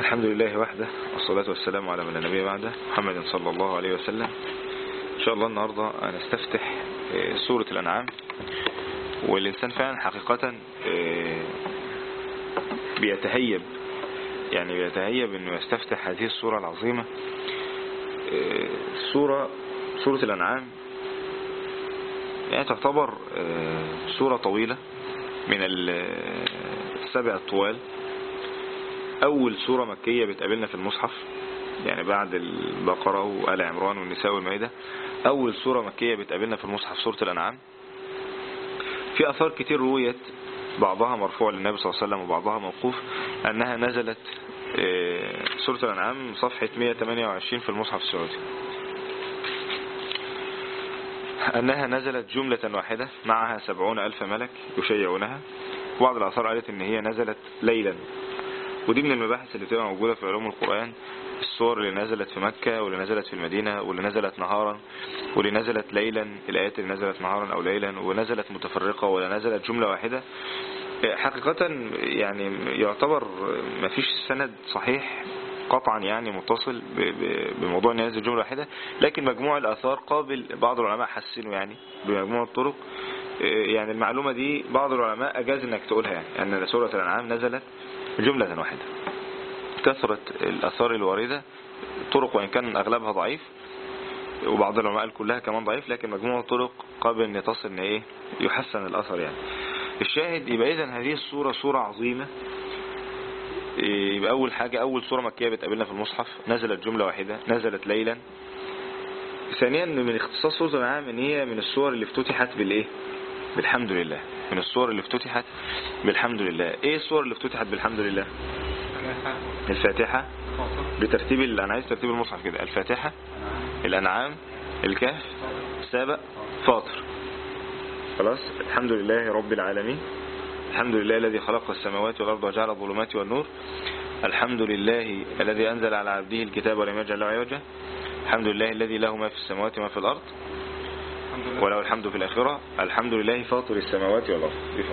الحمد لله وحده، والصلاة والسلام على من لا نبي بعده، محمد صلى الله عليه وسلم. إن شاء الله النهاردة هنستفتح سورة الأنعام. والإنسان فعلا حقيقة بيتهيب إنه يستفتح هذه السورة العظيمة. سورة الأنعام يعني تعتبر سورة طويلة من السبع الطوال، أول سورة مكية بتقابلنا في المصحف، يعني بعد البقرة وآل عمران والنساء والمائدة. أول سورة مكية بتقابلنا في المصحف سورة الأنعام. في أثار كتير رويت، بعضها مرفوع للنبي صلى الله عليه وسلم وبعضها موقوف، أنها نزلت سورة الأنعام صفحة 128 في المصحف السعودي، أنها نزلت جملة واحدة معها 70,000 ملك يشيعونها. بعض الآثار قالت أن هي نزلت ليلا، ودي من المباحث اللي بتبقى موجودة في علوم القرآن. الصور اللي نزلت في مكة واللي نزلت في المدينة واللي نزلت نهارا واللي نزلت ليلا، الآيات اللي نزلت نهارا أو ليلا ونزلت متفرقة ولا نزلت جملة واحدة. حقيقة يعني يعتبر ما فيش سند صحيح قطعا يعني متصل بموضوع ان ينزل جملة واحدة، لكن مجموع الآثار قابل. بعض العلماء حسنوا يعني بمجموع الطرق. يعني المعلومة دي بعض العلماء أجاز انك تقولها، يعني أن سورة الأنعام نزلت جملة واحدة. كثرة الآثار الواردة طرق، وإن كان أغلبها ضعيف، وبعض العلماء قال كلها كمان ضعيف، لكن مجموع الطرق قابل ان تصل ان ايه يحسن الأثر. يعني الشاهد يبقى إذن هذه السورة سورة عظيمة. يبقى أول حاجة أول سورة مكية بتقابلنا في المصحف، نزلت جملة واحدة، نزلت ليلا. ثانيا من اختصاص سورة الأنعام ان هي من السور اللي افتتحت بالايه؟ بالحمد لله. من السور اللي افتتحت بالحمد لله. ايه السور اللي افتتحت بالحمد لله؟ الفاتحة بترتيب انا عايز ترتيب المصحف كده: الفاتحة، الأنعام، الكهف، سابق، فاطر. خلاص. الحمد لله رب العالمين، الحمد لله الذي خلق السماوات والأرض وجعل الظلمات والنور، الحمد لله الذي أنزل على عبده الكتاب ولم يجعل له عوجا، الحمد لله الذي له ما في السماوات وما في الأرض وله الحمد في الآخرة، الحمد لله فاطر السماوات والأرض.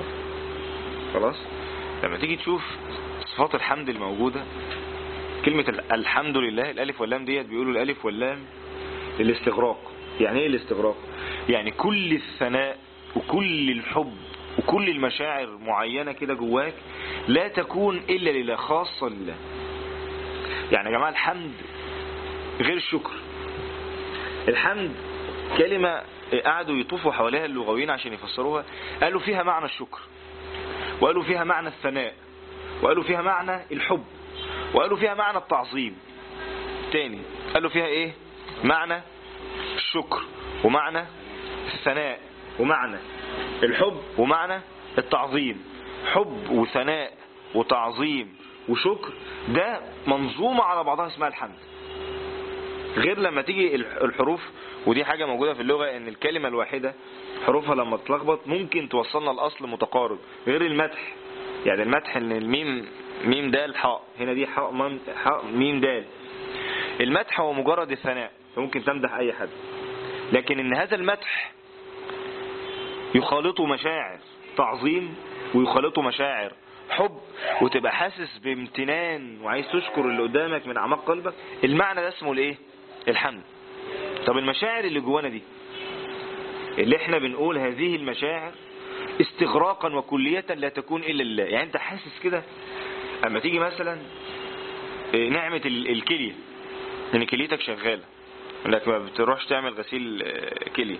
خلاص. لما تيجي تشوف صفات الحمد الموجودة، كلمة الحمد لله الألف واللام ديت بيقولوا الألف واللام للاستغراق. يعني ايه الاستغراق؟ يعني كل الثناء وكل الحب وكل المشاعر معينة كده جواك لا تكون إلا لله، خاصة لله. يعني يا جماعة الحمد غير الشكر. الحمد كلمة قعدوا يطوفوا حواليها اللغويين عشان يفسروها، قالوا فيها معنى الشكر، وقالوا فيها معنى الثناء، وقالوا فيها معنى الحب، وقالوا فيها معنى التعظيم. تاني قالوا فيها ايه؟ معنى الشكر ومعنى الثناء ومعنى الحب ومعنى التعظيم. حب وثناء وتعظيم وشكر، ده منظومة على بعضها اسمها الحمد. غير لما تيجي الحروف، ودي حاجة موجودة في اللغة، ان الكلمة الواحدة حروفها لما تتلخبط ممكن توصلنا لأصل متقارب. غير المدح، يعني المدح ان الميم ميم دال حاء، هنا دي حاء ميم دال. المدح هو مجرد الثناء، فممكن تمدح اي حد، لكن ان هذا المدح يخالطه مشاعر تعظيم ويخالطه مشاعر حب، وتبقى حاسس بامتنان وعايز تشكر اللي قدامك من اعماق قلبك، المعنى ده اسمه الايه؟ الحمد. طب المشاعر اللي جوانا دي اللي احنا بنقول هذه المشاعر استغراقا وكلية لا تكون الا لله. يعني انت حاسس كده اما تيجي مثلا نعمة الكلية، ان كليتك شغالة، انك ما بتروحش تعمل غسيل كلية،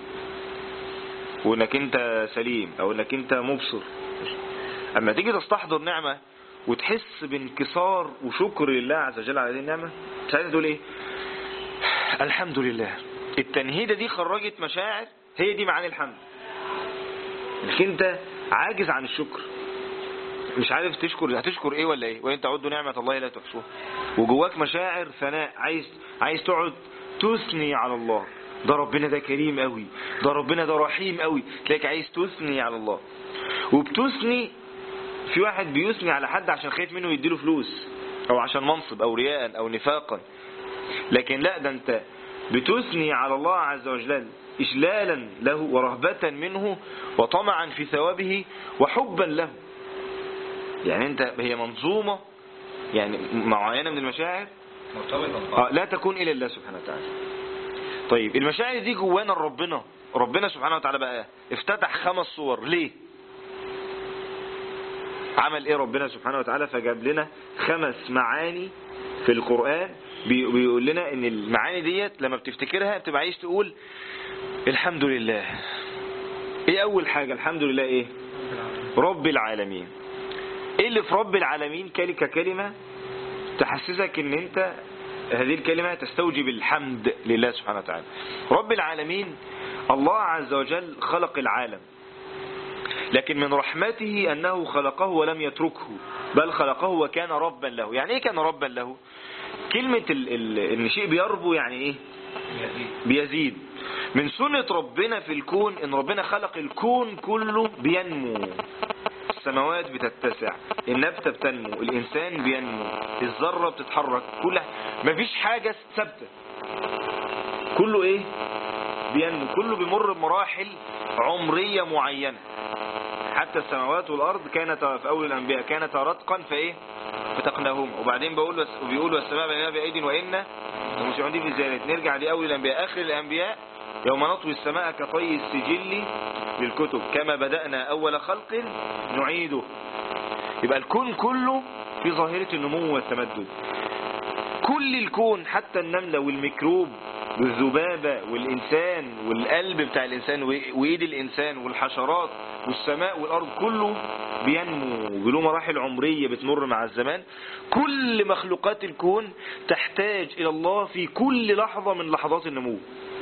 وانك انت سليم، او انك انت مبصر. اما تيجي تستحضر نعمة وتحس بانكسار وشكر لله عز وجل على هذه النعمة، ساعتها تقول ايه؟ الحمد لله. التنهيدة دي خرجت مشاعر، هي دي معاني الحمد. انك انت عاجز عن الشكر، مش عارف تشكر، هتشكر ايه ولا ايه؟ وانت تعدوا نعمة الله لا تحصوها. وجواك مشاعر ثناء، عايز تقعد تثني على الله. ده ربنا ده كريم قوي، ده ربنا ده رحيم قوي، تلاقيك عايز تثني على الله. وبتثني، في واحد بيثني على حد عشان خايف منه يديله فلوس، او عشان منصب او رياء او نفاقا. لكن لا، ده انت بتثني على الله عز وجل إجلالا له ورهبة منه وطمعا في ثوابه وحبا له. يعني انت هي منظومة يعني معينة من المشاعر لا تكون إلى الله سبحانه وتعالى. طيب المشاعر دي جوانا ربنا سبحانه وتعالى بقى افتتح 5 صور ليه؟ عمل ايه ربنا سبحانه وتعالى؟ فجاب لنا 5 معاني في القرآن بيقول لنا ان المعاني ديت لما بتفتكرها بتبقى عايز تقول الحمد لله. ايه اول حاجة؟ الحمد لله ايه؟ رب العالمين. ايه اللي في رب العالمين ككلمة تحسسك ان انت هذه الكلمة تستوجب الحمد لله سبحانه وتعالى. رب العالمين الله عز وجل خلق العالم، لكن من رحمته أنه خلقه ولم يتركه، بل خلقه وكان ربا له. يعني ايه كان ربا له؟ كلمة ان شيء بيربو يعني ايه؟ بيزيد. من سنة ربنا في الكون ان ربنا خلق الكون كله بينمو، السماوات بتتسع، النبتة بتنمو، الإنسان بينمو، الذرة بتتحرك، مفيش حاجة ثابتة، كله ايه؟ بينمو، كله بيمر بمراحل عمرية معينة. حتى السماوات والأرض كانت في أول الأنبياء كانت رتقا فايه؟ فتقناهما. وبعدين بيقول والسماء بنيناها بأيد وإنا لموسعون في الزيادات. نرجع لأول الأنبياء آخر الأنبياء يوم نطوي السماء كطي السجل للكتب كما بدأنا أول خلق نعيده. يبقى الكون كله في ظاهرة النمو والتمدد، كل الكون حتى النملة والميكروب والذبابة والإنسان والقلب بتاع الإنسان وإيد الإنسان والحشرات والسماء والأرض كله بينمو وله مراحل عمرية بتمر مع الزمان. كل مخلوقات الكون تحتاج إلى الله في كل لحظة من لحظات النمو،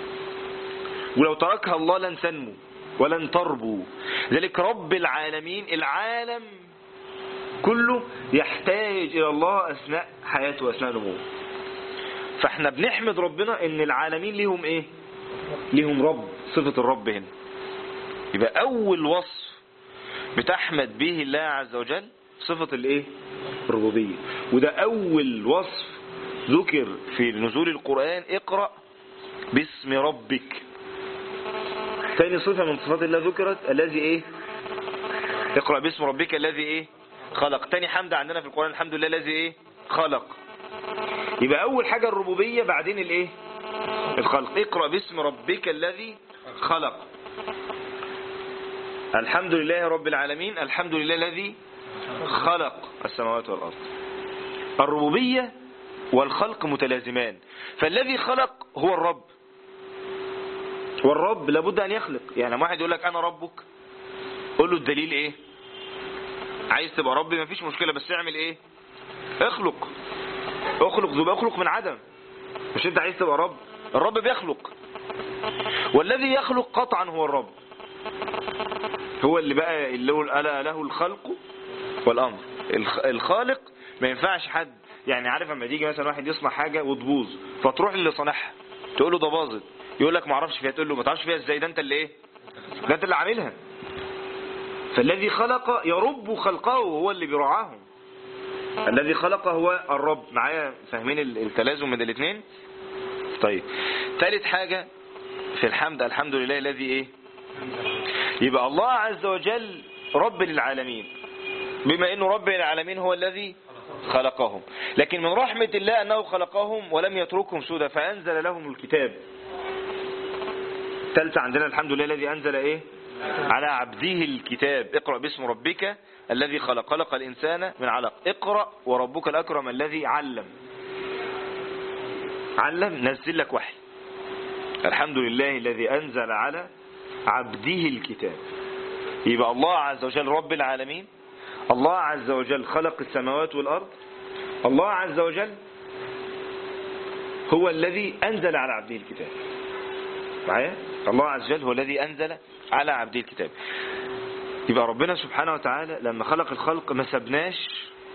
ولو تركها الله لن تنمو ولن تربو. ذلك رب العالمين العالم كله يحتاج إلى الله أثناء حياته وأثناء نموه. فاحنا بنحمد ربنا ان العالمين ليهم ايه؟ ليهم رب، صفة الرب هنا. يبقى اول وصف بتحمد به الله عز وجل صفة الايه؟ الربوبية. وده اول وصف ذكر في نزول القرآن، اقرأ باسم ربك. ثاني صفة من صفات الله ذكرت الذي ايه؟ اقرأ باسم ربك الذي ايه؟ خلق. تاني حمد عندنا في القرآن الحمد لله الذي ايه؟ خلق. يبقى اول حاجة الربوبية، بعدين الايه؟ الخلق. اقرأ باسم ربك الذي خلق. الحمد لله رب العالمين، الحمد لله الذي خلق السماوات والأرض. الربوبية والخلق متلازمان، فالذي خلق هو الرب، والرب لابد أن يخلق. يعني لما واحد يقول لك أنا ربك، قول له الدليل إيه؟ عايز تبقى ربي مفيش مشكلة، بس اعمل إيه؟ اخلق اخلق من عدم. مش انت عايز تبقى رب؟ الرب بيخلق، والذي يخلق قطعا هو الرب، هو اللي بقى اللي له الخلق والأمر. الخالق ما ينفعش حد، يعني عارف لما يجي مثلا واحد يصنع حاجة وتبوظ فتروح للي صنعها تقول له ده باظت، يقول لك ما اعرفش فيها، تقول له ما تعرفش فيها ازاي؟ ده انت اللي ايه؟ ده انت اللي عاملها. فالذي خلق يرب خلقه، هو اللي بيرعاهم. الذي خلق هو الرب. معايا فاهمين التلازم من الاثنين؟ طيب ثالث حاجة في الحمد الحمد لله الذي ايه؟ يبقى الله عز وجل رب للعالمين، بما انه رب للعالمين هو الذي خلقهم، لكن من رحمة الله انه خلقهم ولم يتركهم سدى فانزل لهم الكتاب. ثالثة عندنا الحمد لله الذي انزل ايه؟ على عبده الكتاب. اقرأ باسم ربك الذي خلق، خلق الإنسان من علق. اقرأ وربك الأكرم الذي علم نزل لك وحي. الحمد لله الذي أنزل على عبده الكتاب. يبقى الله عز وجل رب العالمين، الله عز وجل خلق السماوات والأرض، الله عز وجل هو الذي أنزل على عبده الكتاب. معايا؟ الله عز وجل هو الذي أنزل على عبده الكتاب. يبقى ربنا سبحانه وتعالى لما خلق الخلق ما سبناش،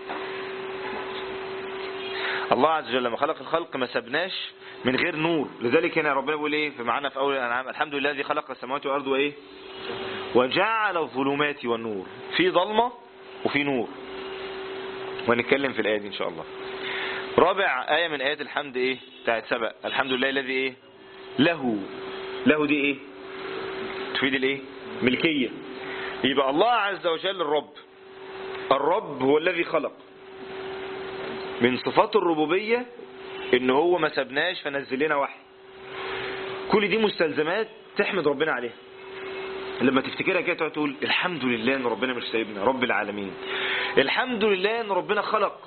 الله عز وجل لما خلق الخلق ما سبناش من غير نور. لذلك هنا ربنا بيقول ايه في معنا في اول الانعام؟ الحمد لله الذي خلق السماوات والارض وايه؟ وجعل الظلمات والنور. في ظلمة وفي نور، ونتكلم في الآية دي ان شاء الله. رابع آية من آيات الحمد ايه بتاعت سبأ؟ الحمد لله الذي ايه؟ له دي ايه؟ تفيد الايه؟ ملكية. يبقى الله عز وجل الرب هو الذي خلق، من صفات الربوبية ان هو ما سبناش فنزل لنا وحي. كل دي مستلزمات تحمد ربنا عليها. لما تفتكرها كده تقول الحمد لله ان ربنا مش سايبنا، رب العالمين. الحمد لله ان ربنا خلق،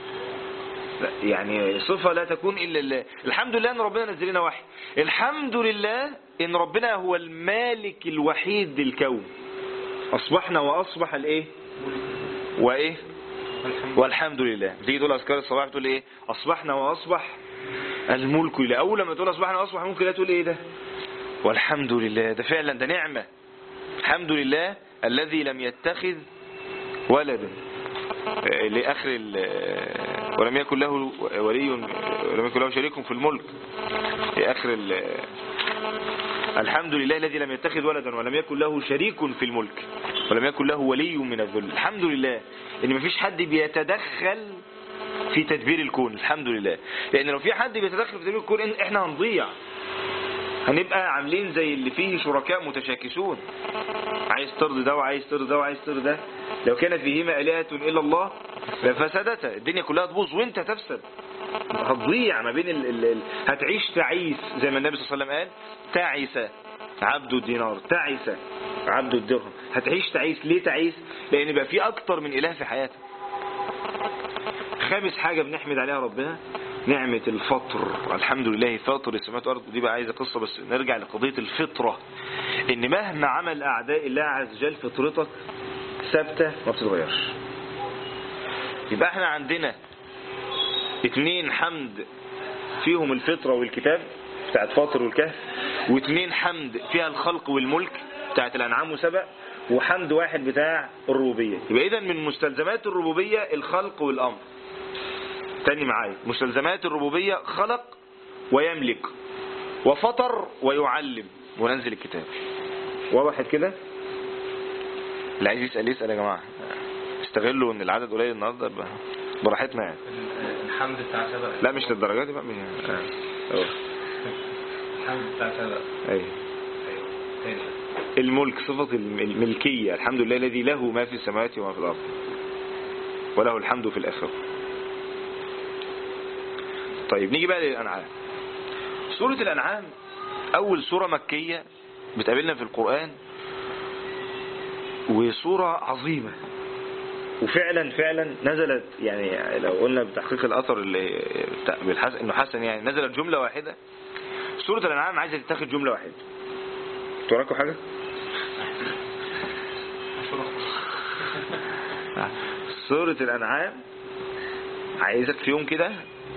يعني صفة لا تكون إلا الله. الحمد لله ان ربنا نزل لنا وحي. الحمد لله ان ربنا هو المالك الوحيد للكون. اصبحنا واصبح الايه وايه والحمد لله. تيجي تقول اذكار الصباح تقول ايه؟ اصبحنا واصبح الملك لله. اول لما تقول اصبحنا واصبح الملك لله تقول ايه ده؟ والحمد لله. ده فعلا ده نعمة. الحمد لله الذي لم يتخذ ولدا لآخر ولم يكن له ولي ولم يكن له شريك في الملك لآخر الحمد لله الذي لم يتخذ ولدا ولم يكن له شريك في الملك ولم يكن له ولي من الذل. الحمد لله ان مفيش حد بيتدخل في تدبير الكون. الحمد لله، لان لو في حد بيتدخل في تدبير الكون احنا هنضيع، هنبقى عاملين زي اللي فيه شركاء متشاكسون، عايز ترضي ده وعايز ترضي ده وعايز ترضي ده. لو كان فيهما آلهة إلا الله لفسدتا، الدنيا كلها تبوظ وانت تفسد، هتضيع ما بين هتعيش تعيس زي ما النبي صلى الله عليه وسلم قال تعيس عبد الدينار تعيس عبد الدرهم. هتعيش تعيس. ليه تعيس؟ لأن بقى في أكتر من إله في حياتك. خامس حاجة بنحمد عليها ربنا نعمة الفطر. الحمد لله فاطر السماوات والأرض. دي بقى عايزة قصة، بس نرجع لقضية الفطرة، ان مهما عمل أعداء الله عز وجل فطرتك ثابتة ما بتتغيرش. يبقى احنا عندنا 2 حمد فيهم الفطرة والكتاب بتاعت فاطر والكهف، و2 حمد فيها الخلق والملك بتاعت الأنعام وسبأ، وحمد واحد بتاع الربوبية. يبقى إذن من مستلزمات الربوبية الخلق والأمر. تاني معايا، مستلزمات الربوبية خلق ويملك وفطر ويعلم وننزل الكتاب. واضح كده؟ اللي عايز يسأل يسأل يا جماعة، استغلوا ان العدد قليل النهارده براحتنا يعني. الحمد بتاع سبق. لا مش للدرجة دي بقى. الحمد بتاع سبق. ايوه الملك صفة الملكية. الحمد لله الذي له ما في السماوات وما في الأرض وله الحمد في الآخرة. طيب نيجي بقى للأنعام. سورة الأنعام أول سورة مكية بتقابلنا في القرآن، وسورة عظيمة، وفعلا فعلا نزلت، يعني لو قلنا بتحقيق الأثر اللي انه حسن، يعني نزلت جملة واحدة. سورة الأنعام عايزة تتاخد جملة واحدة. توراكوا حاجة؟ سورة الأنعام عايزك في يوم كده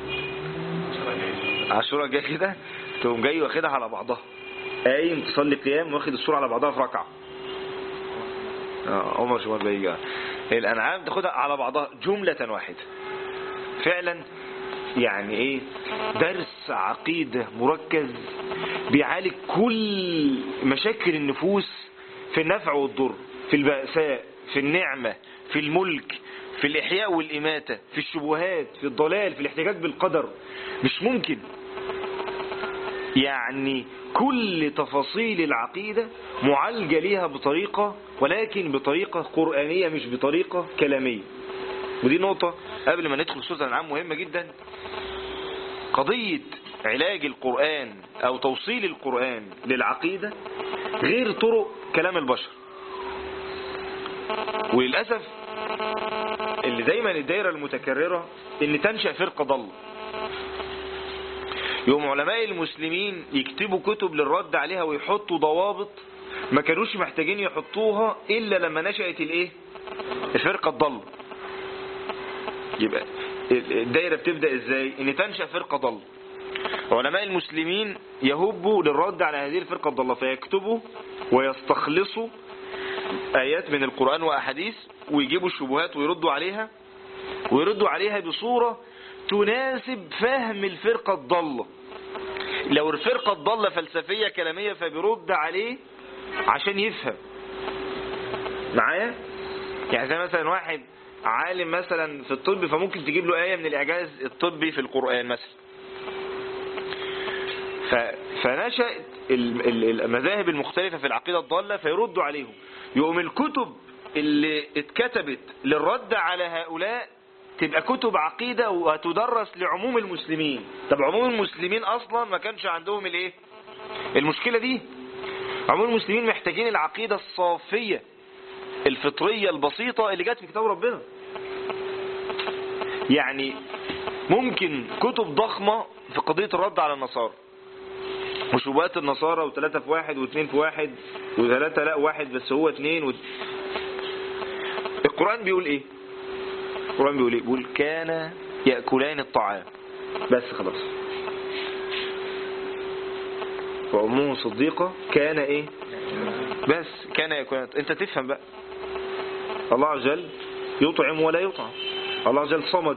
عاشوراء جاي كده تقوم جاي واخدها على بعضها، قايم تصلي قيام واخد السورة على بعضها في ركعة. عمر شمال بيجي الأنعام تاخدها على بعضها جملة واحدة. فعلا يعني ايه؟ درس عقيدة مركز بيعالج كل مشاكل النفوس في النفع والضر، في البأساء، في النعمة، في الملك، في الإحياء والإماتة، في الشبهات، في الضلال، في الاحتجاج بالقدر. مش ممكن يعني كل تفاصيل العقيدة معالجة ليها بطريقة، ولكن بطريقة قرآنية مش بطريقة كلامية. ودي نقطة قبل ما ندخل سورة الأنعام مهمة جدا. قضية علاج القرآن أو توصيل القرآن للعقيدة غير طرق كلام البشر. وللأسف اللي دايما الدائرة المتكررة ان تنشأ فرقة ضل. يوم علماء المسلمين يكتبوا كتب للرد عليها ويحطوا ضوابط ما كانوش محتاجين يحطوها إلا لما نشأت الايه؟ الفرقة الضل. يبقى الدائرة بتبدأ ازاي؟ ان تنشأ فرقة ضل. علماء المسلمين يهبوا للرد على هذه الفرقة الضالة، فيكتبوا ويستخلصوا آيات من القرآن وأحاديث ويجيبوا الشبهات ويردوا عليها بصورة تناسب فهم الفرقة الضالة. لو الفرقة الضالة فلسفية كلامية فبيرد عليه عشان يفهم معايا. يعني زي مثلا واحد عالم مثلا في الطب، فممكن تجيب له آية من الإعجاز الطبي في القرآن مثلا، فنشأت المذاهب المختلفة في العقيدة الضالة فيردوا عليهم. يقوم الكتب اللي اتكتبت للرد على هؤلاء تبقى كتب عقيدة وتدرس لعموم المسلمين. طب عموم المسلمين اصلا ما كانش عندهم الايه المشكلة دي. عموم المسلمين محتاجين العقيدة الصافية الفطرية البسيطة اللي جت في كتاب ربنا. يعني ممكن كتب ضخمة في قضية الرد على النصارى وشبهات النصارى و3 في 1 و2 في 1 و3 لا 1 بس هو 2 القرآن بيقول ايه؟ القرآن بيقول ايه؟ بيقول كان يأكلان الطعام بس خلاص. وأمه صديقة كان ايه؟ بس كان يأكلان. انت تفهم بقى الله عز وجل يطعم ولا يطعم. الله عز وجل صمد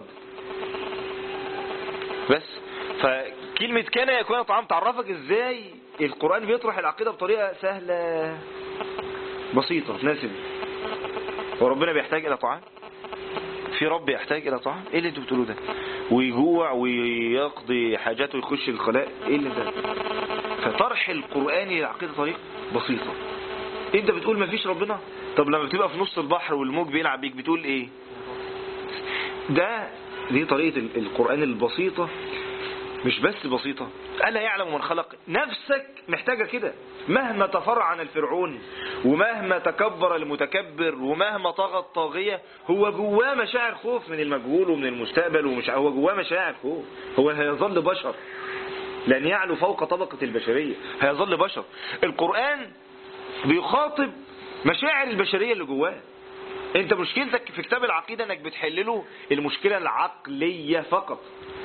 بس. فكلمة كان يكون طعام تعرفك ازاي القرآن بيطرح العقيدة بطريقة سهلة بسيطة تناسب. وربنا بيحتاج الى طعام؟ في رب يحتاج الى طعام؟ ايه اللي انتوا بتقولوه ده؟ ويجوع ويقضي حاجاته ويخش الخلاء؟ ايه اللي ده؟ فطرح القرآن للعقيدة طريقة بسيطة. انت بتقول ما فيش ربنا؟ طب لما بتبقى في نص البحر والموج بيلعب بيك بتقول ايه؟ دي طريقة القرآن البسيطة. مش بس بسيطة، ألا يعلم من خلق. نفسك محتاجة كده. مهما تفرعن الفرعون ومهما تكبر المتكبر ومهما طغى الطاغية هو جواه مشاعر خوف من المجهول ومن المستقبل هو جواه مشاعر خوف. هو هيظل بشر لن يعلو فوق طبقة البشرية. هيظل بشر. القرآن بيخاطب مشاعر البشرية اللي جواه. انت مشكلتك في كتاب العقيدة انك بتحلله المشكلة العقلية فقط.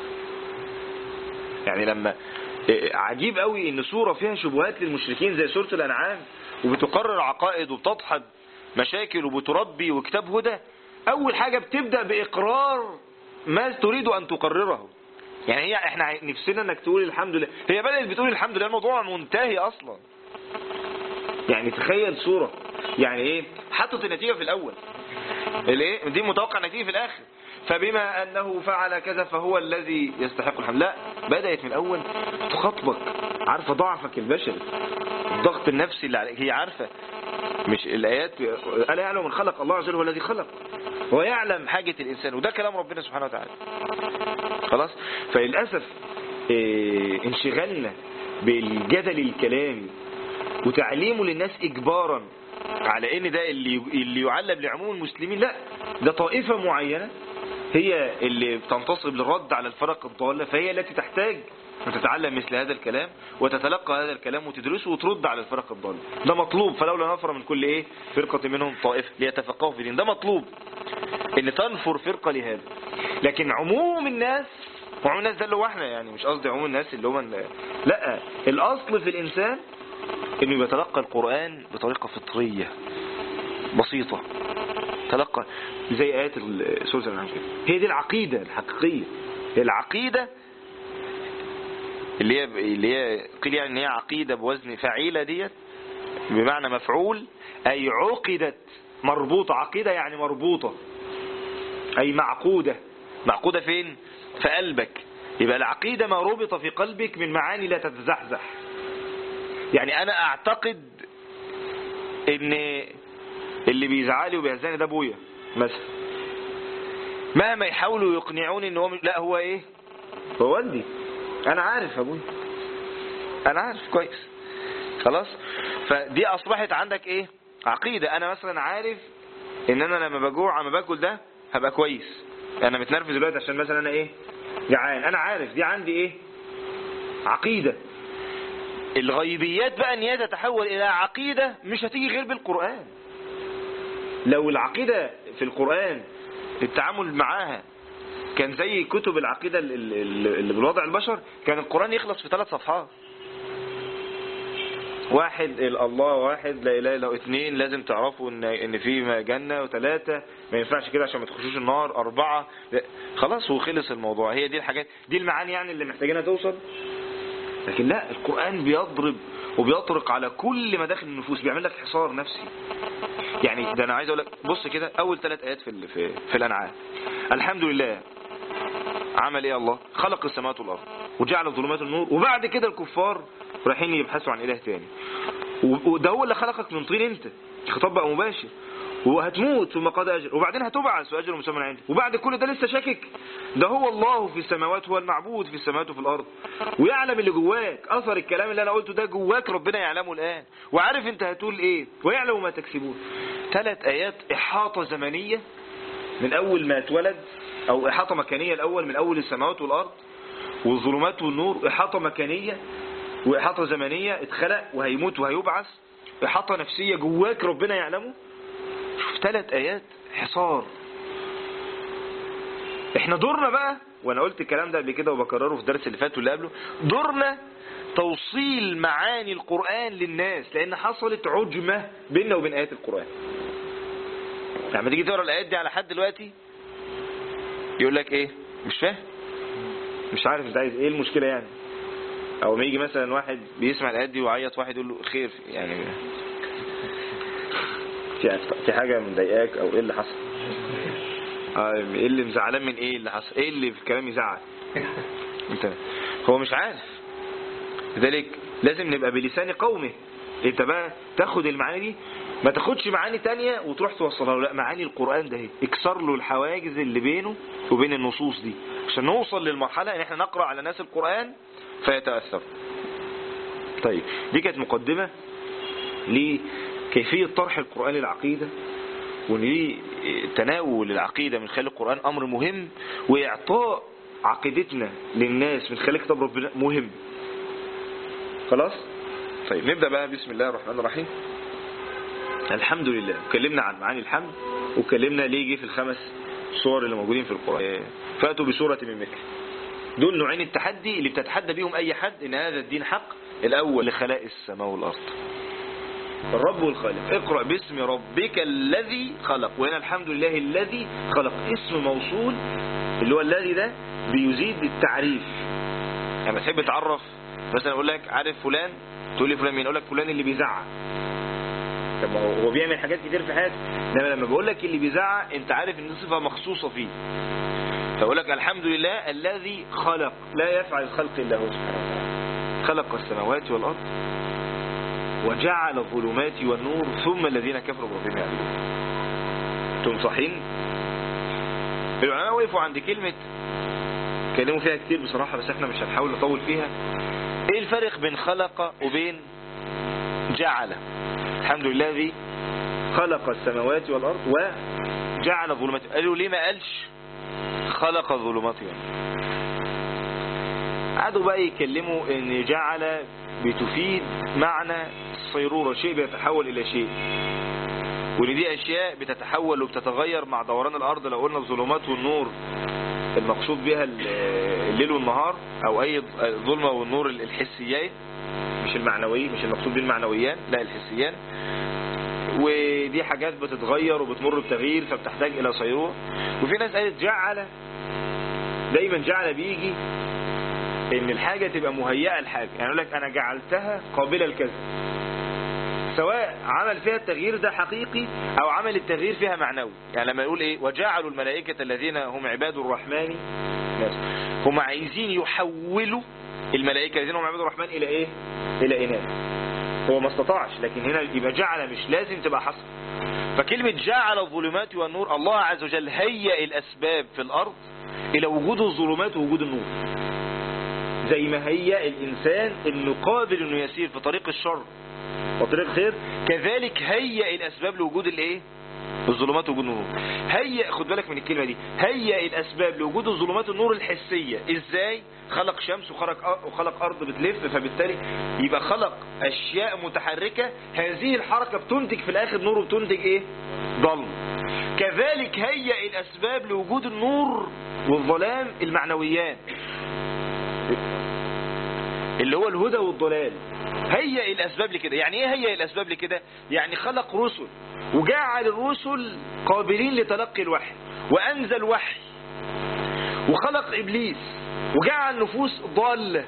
يعني لما عجيب قوي ان سورة فيها شبهات للمشركين زي سورة الانعام وبتقرر عقائد وبتضحد مشاكل وبتربي وكتاب هدى، اول حاجة بتبدأ باقرار ما تريد ان تقرره. يعني احنا نفسنا انك تقول الحمد لله. هي بدأت بتقول الحمد لله الموضوع منتهي اصلا. يعني تخيل سورة يعني ايه حطت النتيجة في الاول الايه دي متوقع نتيجة في الاخر. فبما انه فعل كذا فهو الذي يستحق الحمد. لا، بدأت من الاول تخاطبك. عارفة ضعفك البشري الضغط النفسي اللي عليك. هي عارفة مش الايات ألا يعلم من خلق. الله عز وجل هو الذي خلق ويعلم حاجة الانسان وده كلام ربنا سبحانه وتعالى. خلاص. فللأسف انشغلنا بالجدل الكلامي وتعليمه للناس اجبارا على ان ده اللي يعلم لعموم المسلمين. لا، ده طائفة معينة هي اللي بتنتصب للرد على الفرق الضالة فهي التي تحتاج أن تتعلم مثل هذا الكلام وتتلقى هذا الكلام وتدرسه وترد على الفرق الضالة. ده مطلوب. فلولا نفر من كل ايه فرقة منهم طائفة ليتفقهوا في الدين. ده مطلوب ان تنفر فرقة لهذا. لكن عموم الناس ده اللي هو احنا يعني مش قصدي عموم الناس اللي هم لا، الاصل في الانسان انه يتلقى القرآن بطريقة فطرية بسيطة. تلقى زي آيات سورة الأنعام. هي دي العقيدة الحقيقية. هي العقيدة اللي هي قيل يعني ان هي عقيدة بوزن فعيلة ديت بمعنى مفعول اي عقدت مربوطة. عقيدة يعني مربوطة اي معقودة. معقودة فين؟ في قلبك. يبقى العقيدة ما ربط في قلبك من معاني لا تتزحزح. يعني انا اعتقد ان اللي بيزعلي وبيهزاني ده ابويا مثلا. مهما يحاولوا يقنعوني ان هو لا هو ايه هو والدي. انا عارف ابويا انا عارف كويس. خلاص. فدي اصبحت عندك ايه عقيدة. انا مثلا عارف ان انا لما بجوع اما باكل ده هبقى كويس. انا متنرفز دلوقتي عشان مثلا انا ايه جعان. انا عارف دي عندي ايه عقيدة. الغيبيات بقى ان هي تتحول الى عقيدة مش هتيجي غير بالقرآن. لو العقيدة في القرآن التعامل معاها كان زي كتب العقيدة اللي بالوضع البشر كان القرآن يخلص في 3 صفحات. 1 الله واحد لا اله الا هو. 2 لازم تعرفوا ان في جنة. و3 ما ينفعش كده عشان ما تخشوش النار. 4 خلاص وخلص الموضوع. هي دي الحاجات دي المعاني يعني اللي محتاجينها توصل. لكن لا، القرآن بيضرب وبيطرق على كل مداخل النفوس. بيعمل لك حصار نفسي. يعني ده انا عايز اقول لك بص كده اول 3 ايات في الانعام. الحمد لله عمل ايه الله؟ خلق السماوات والارض وجعل الظلمات النور. وبعد كده الكفار رايحين يبحثوا عن اله تاني. وده هو اللي خلقك من طين انت. خطاب بقى مباشر. وهتموت ثم قضى أجل، وبعدين هتبعث وأجل مسمى عنده، وبعد كل ده لسه شاكك؟ ده هو الله في السماوات، هو المعبود في السماوات وفي الأرض، ويعلم اللي جواك. أثر الكلام اللي أنا قلته ده جواك ربنا يعلمه الآن، وعارف أنت هتقول إيه، ويعلم ما تكسبون. 3 آيات إحاطة زمنية من أول ما اتولد، أو إحاطة مكانية الأول من أول السماوات والأرض والظلمات والنور، إحاطة مكانية وإحاطة زمنية، اتخلق وهيموت وهيبعث، إحاطة نفسية جواك ربنا يعلمه. شوف 3 آيات حصار. احنا دورنا بقى، وانا قلت الكلام ده قبل كده وبكرره في الدرس اللي فات واللي قبله، دورنا توصيل معاني القرآن للناس، لان حصلت عجمة بيننا وبين آيات القرآن. لما تيجي تقرا الآيات دي على حد دلوقتي يقول لك ايه؟ مش فاهم، مش عارف انت عايز ايه، المشكلة يعني. او ما يجي مثلا واحد بيسمع الآيات دي ويعيط، واحد يقول له خير يعني، في حاجة مضايقاك او ايه اللي حصل؟ ايه اللي مزعلان من ايه اللي حصل؟ ايه اللي في الكلام يزعل؟ انت هو مش عارف. لذلك لازم نبقى بلسان قومه. انت بقى تاخد المعاني دي، ما تاخدش معاني تانية وتروح توصلها له، لا، معاني القرآن ده اكسر له الحواجز اللي بينه وبين النصوص دي، عشان نوصل للمرحلة ان احنا نقرأ على ناس القرآن فيتأثر. طيب دي كانت مقدمة لكيفية طرح القرآن للعقيدة، وان تناول العقيدة من خلال القرآن امر مهم، واعطاء عقيدتنا للناس من خلال كتاب ربنا مهم. خلاص؟ طيب نبدأ بقى. بسم الله الرحمن الرحيم. الحمد لله. اتكلمنا عن معاني الحمد، واتكلمنا ليه جه في ال5 صور اللي موجودين في القرآن. فأتوا بسورة من مثله. دول نوعين التحدي اللي بتتحدى بيهم اي حد ان هذا الدين حق. الاول لخلائق السماء والارض، الرب والخالق. اقرأ باسم ربك الذي خلق، وهنا الحمد لله الذي خلق اسم موصول، اللي هو الذي ده بيزيد التعريف. يعني تحب تعرف مثلا اقول لك عارف فلان، تقول لي فلان مين؟ اقول لك فلان اللي بيزعق. طب ما هو بيعمل حاجات كتير في حياته، انما لما بقول لك اللي بيزعق انت عارف ان دي صفه مخصوصه فيه. فاقول لك الحمد لله الذي خلق، لا يفعل الخلق الا هو سبحانه وتعالى. خلق السماوات والارض وجعل الظلمات والنور ثم الذين كفروا بربهم يعدلون. انتم صحيين؟ العلماء وقفوا عند كلمة كلموا فيها كتير بصراحة، بس احنا مش هنحاول نطول فيها. ايه الفرق بين خلق وبين جعل؟ الحمد لله الذي خلق السماوات والارض وجعل الظلمات. قالوا ليه ما قالش خلق الظلمات والنور؟ قعدوا بقى يكلموا ان جعل بتفيد معنى الصيرورة، شيء بيتحول الى شيء، وان دي اشياء بتتحول وبتتغير مع دوران الارض. لو قلنا الظلمات والنور المقصود بها الليل والنهار، او اي ظلمة والنور الحسيات مش المعنوي، مش المقصود بيه المعنويان، لا الحسيان. ودي حاجات بتتغير وبتمر بتغيير فبتحتاج الى صيرورة. وفي ناس قالت جعل، دايما جعل بيجي ان الحاجة تبقى مهيئة لحاجة، يعني يقول لك انا جعلتها قابلة لكذا، سواء عمل فيها التغيير ده حقيقي او عمل التغيير فيها معنوي. يعني لما يقول ايه وجعلوا الملائكة الذين هم عباد الرحمن، هم عايزين يحولوا الملائكة الذين هم عباد الرحمن الى ايه؟ الى اناث. هو ما استطاعش، لكن هنا يبقى جعل مش لازم تبقى حصل. فكلمة جعل الظلمات والنور، الله عز وجل هيئ الاسباب في الارض الى وجود الظلمات ووجود النور، زي ما هيئ الانسان انه قادر انه يسير في طريق الشر وطريق خير، كذلك هيئ الاسباب لوجود الايه؟ الظلمات ووجود النور. هيئ، خد بالك من الكلمة دي، هيئ الاسباب لوجود الظلمات النور الحسية. ازاي؟ خلق شمس وخلق ارض بتلف، فبالتالي يبقى خلق اشياء متحركة، هذه الحركة بتنتج في الاخر نور وبتنتج ايه؟ ظلم. كذلك هيئ الاسباب لوجود النور والظلام المعنويان، اللي هو الهدى والضلال. هيئ الاسباب لكده. يعني ايه هيئ الاسباب لكده؟ يعني خلق رسل وجعل الرسل قابلين لتلقي الوحي، وانزل وحي، وخلق ابليس وجعل نفوس ضالة.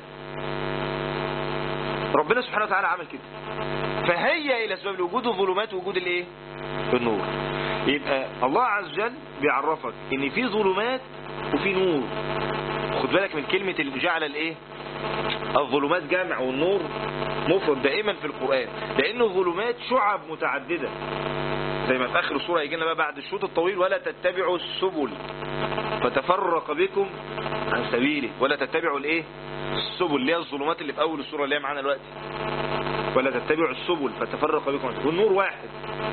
ربنا سبحانه وتعالى عمل كده، فهيئ الاسباب لوجود الظلمات ووجود الايه؟ النور. يبقى الله عز وجل بيعرفك ان في ظلمات وفي نور. خد بالك من كلمة اللي جعل الايه؟ الظلمات جمع والنور مفرد دائما في القرآن، لأنه ظلمات شعب متعددة، زي ما في آخر السورة يجي لنا بقى بعد الشوط الطويل: ولا تتبعوا السبل فتفرق بكم عن سبيله. ولا تتبعوا الايه؟ السبل، اللي هي الظلمات اللي في أول السورة اللي هي معانا دلوقتي. ولا تتبعوا السبل فتفرق بكم عن سبيله. والنور واحد،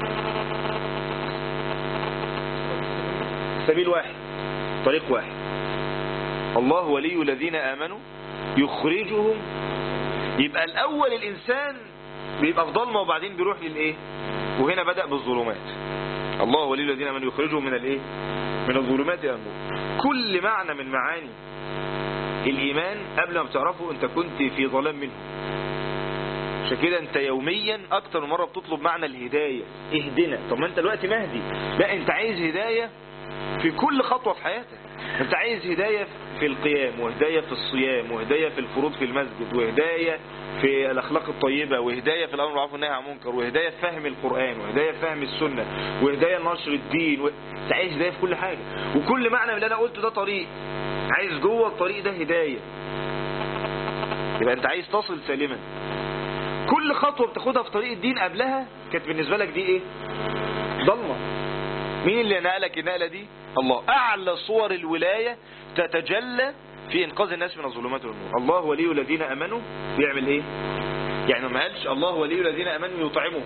سبيل واحد، طريق واحد. الله ولي الذين آمنوا يخرجهم. يبقى الأول الإنسان بيبقى في ضلمة وبعدين بيروح للإيه؟ وهنا بدأ بالظلمات. الله ولي الذين آمنوا يخرجهم من الإيه؟ من الظلمات إلى النور. كل معنى من معاني الإيمان قبل ما بتعرفه أنت كنت في ظلام منه. عشان كده أنت يوميا أكتر مرة بتطلب معنى الهداية: اهدنا. طب ما أنت دلوقتي مهدي، لا أنت عايز هداية في كل خطوة في حياتك. أنت عايز هداية في القيام، وهداية في الصيام، وهداية في الفروض في المسجد، وهداية في الأخلاق الطيبة، وهداية في الأمر بالمعروف والنهي عن المنكر، وهداية في فهم القرآن، وهداية في فهم السنة، وهداية نشر الدين. أنت عايز هداية في كل حاجة. وكل معنى من اللي أنا قلته ده طريق، عايز جوه الطريق ده هداية. يبقى أنت عايز تصل سالما. كل خطوة بتاخدها في طريق الدين قبلها كانت بالنسبة لك دي إيه؟ ضلمة. مين اللي نقلك النقلة دي؟ الله. أعلى صور الولاية تتجلى في إنقاذ الناس من الظلمات والنور. الله ولي الذين آمنوا بيعمل إيه؟ يعني ما قالش الله ولي الذين آمنوا يطعمهم.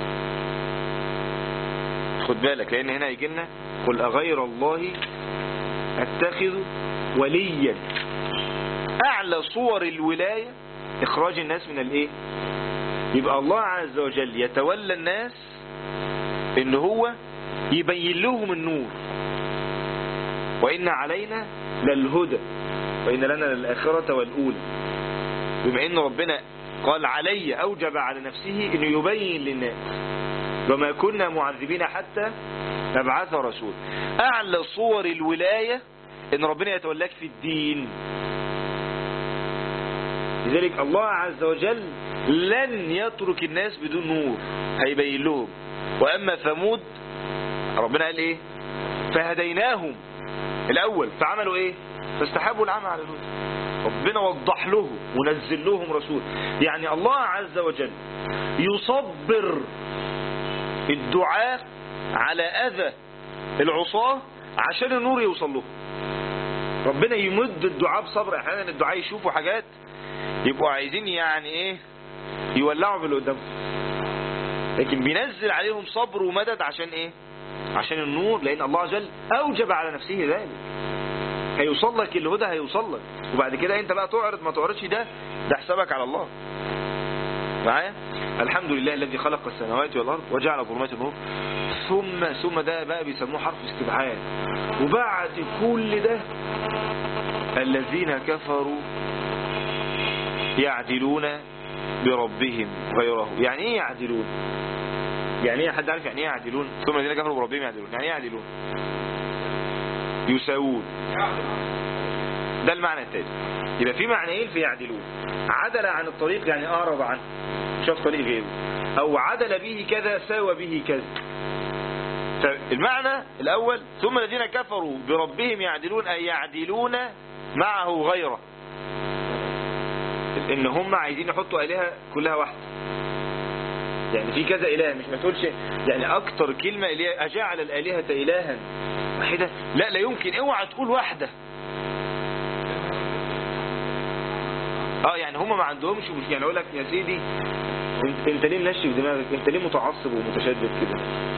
خد بالك، لأن هنا يجي لنا: قل أغير الله أتخذ وليا. أعلى صور الولاية إخراج الناس من الإيه؟ يبقى الله عز وجل يتولى الناس إن هو يبين لهم النور. وإن علينا للهدى وإن لنا للآخرة والأولى. بما إن ربنا قال علي، أوجب على نفسه إنه يبين للناس: وما كنا معذبين حتى نبعث رسول. أعلى صور الولاية إن ربنا يتولاك في الدين. لذلك الله عز وجل لن يترك الناس بدون نور، هيبين لهم. وأما ثمود ربنا قال إيه؟ فهديناهم الأول، فعملوا إيه؟ فاستحبوا العمى على الهدى. ربنا وضح لهم ونزل لهم رسول. يعني الله عز وجل يصبر الدعاء على أذى العصاة عشان النور يوصل لهم. ربنا يمد الدعاء بصبر. أحيانا الدعاء يشوفوا حاجات يبقوا عايزين يعني إيه؟ يولعوا باللي قدامهم، لكن بينزل عليهم صبر ومدد عشان إيه؟ عشان النور. لأن الله عز وجل أوجب على نفسه ذلك. هيوصل لك الهدى، هيوصل لك. وبعد كده انت بقى تعرض ما تعرضش، ده حسابك على الله. معايا؟ الحمد لله الذي خلق السماوات والأرض وجعل الظلمات والنور. ثم ده بقى بيسموه حرف استبعاد. وبعد كل ده الذين كفروا يعدلون بربهم غيره. يعني ايه يعدلون؟ يعني ايه؟ حد عارف يعني ايه يعدلون؟ ثم الذين كفروا بربهم يعدلون. يعني ايه يعدلون؟ يساوون. ده المعنى التالي. يبقى في معنيين في يعدلون: عدل عن الطريق يعني أعرض عنه، شاف طريق غيره، أو عدل به كذا ساوى به كذا. فالمعنى الأول: ثم الذين كفروا بربهم يعدلون، أي يعدلون معه غيره. إن هم عايزين يحطوا آلهة كلها واحدة، يعني في كذا إله، مش ما تقولش يعني أكتر كلمة اللي هي أجعل الآلهة إلها واحدة. لا يمكن، اوعى تقول واحدة. يعني هم ما عندهمش مش يعني اقول لك يا سيدي انت ليه منشف دماغك؟ انت ليه متعصب ومتشدد كده؟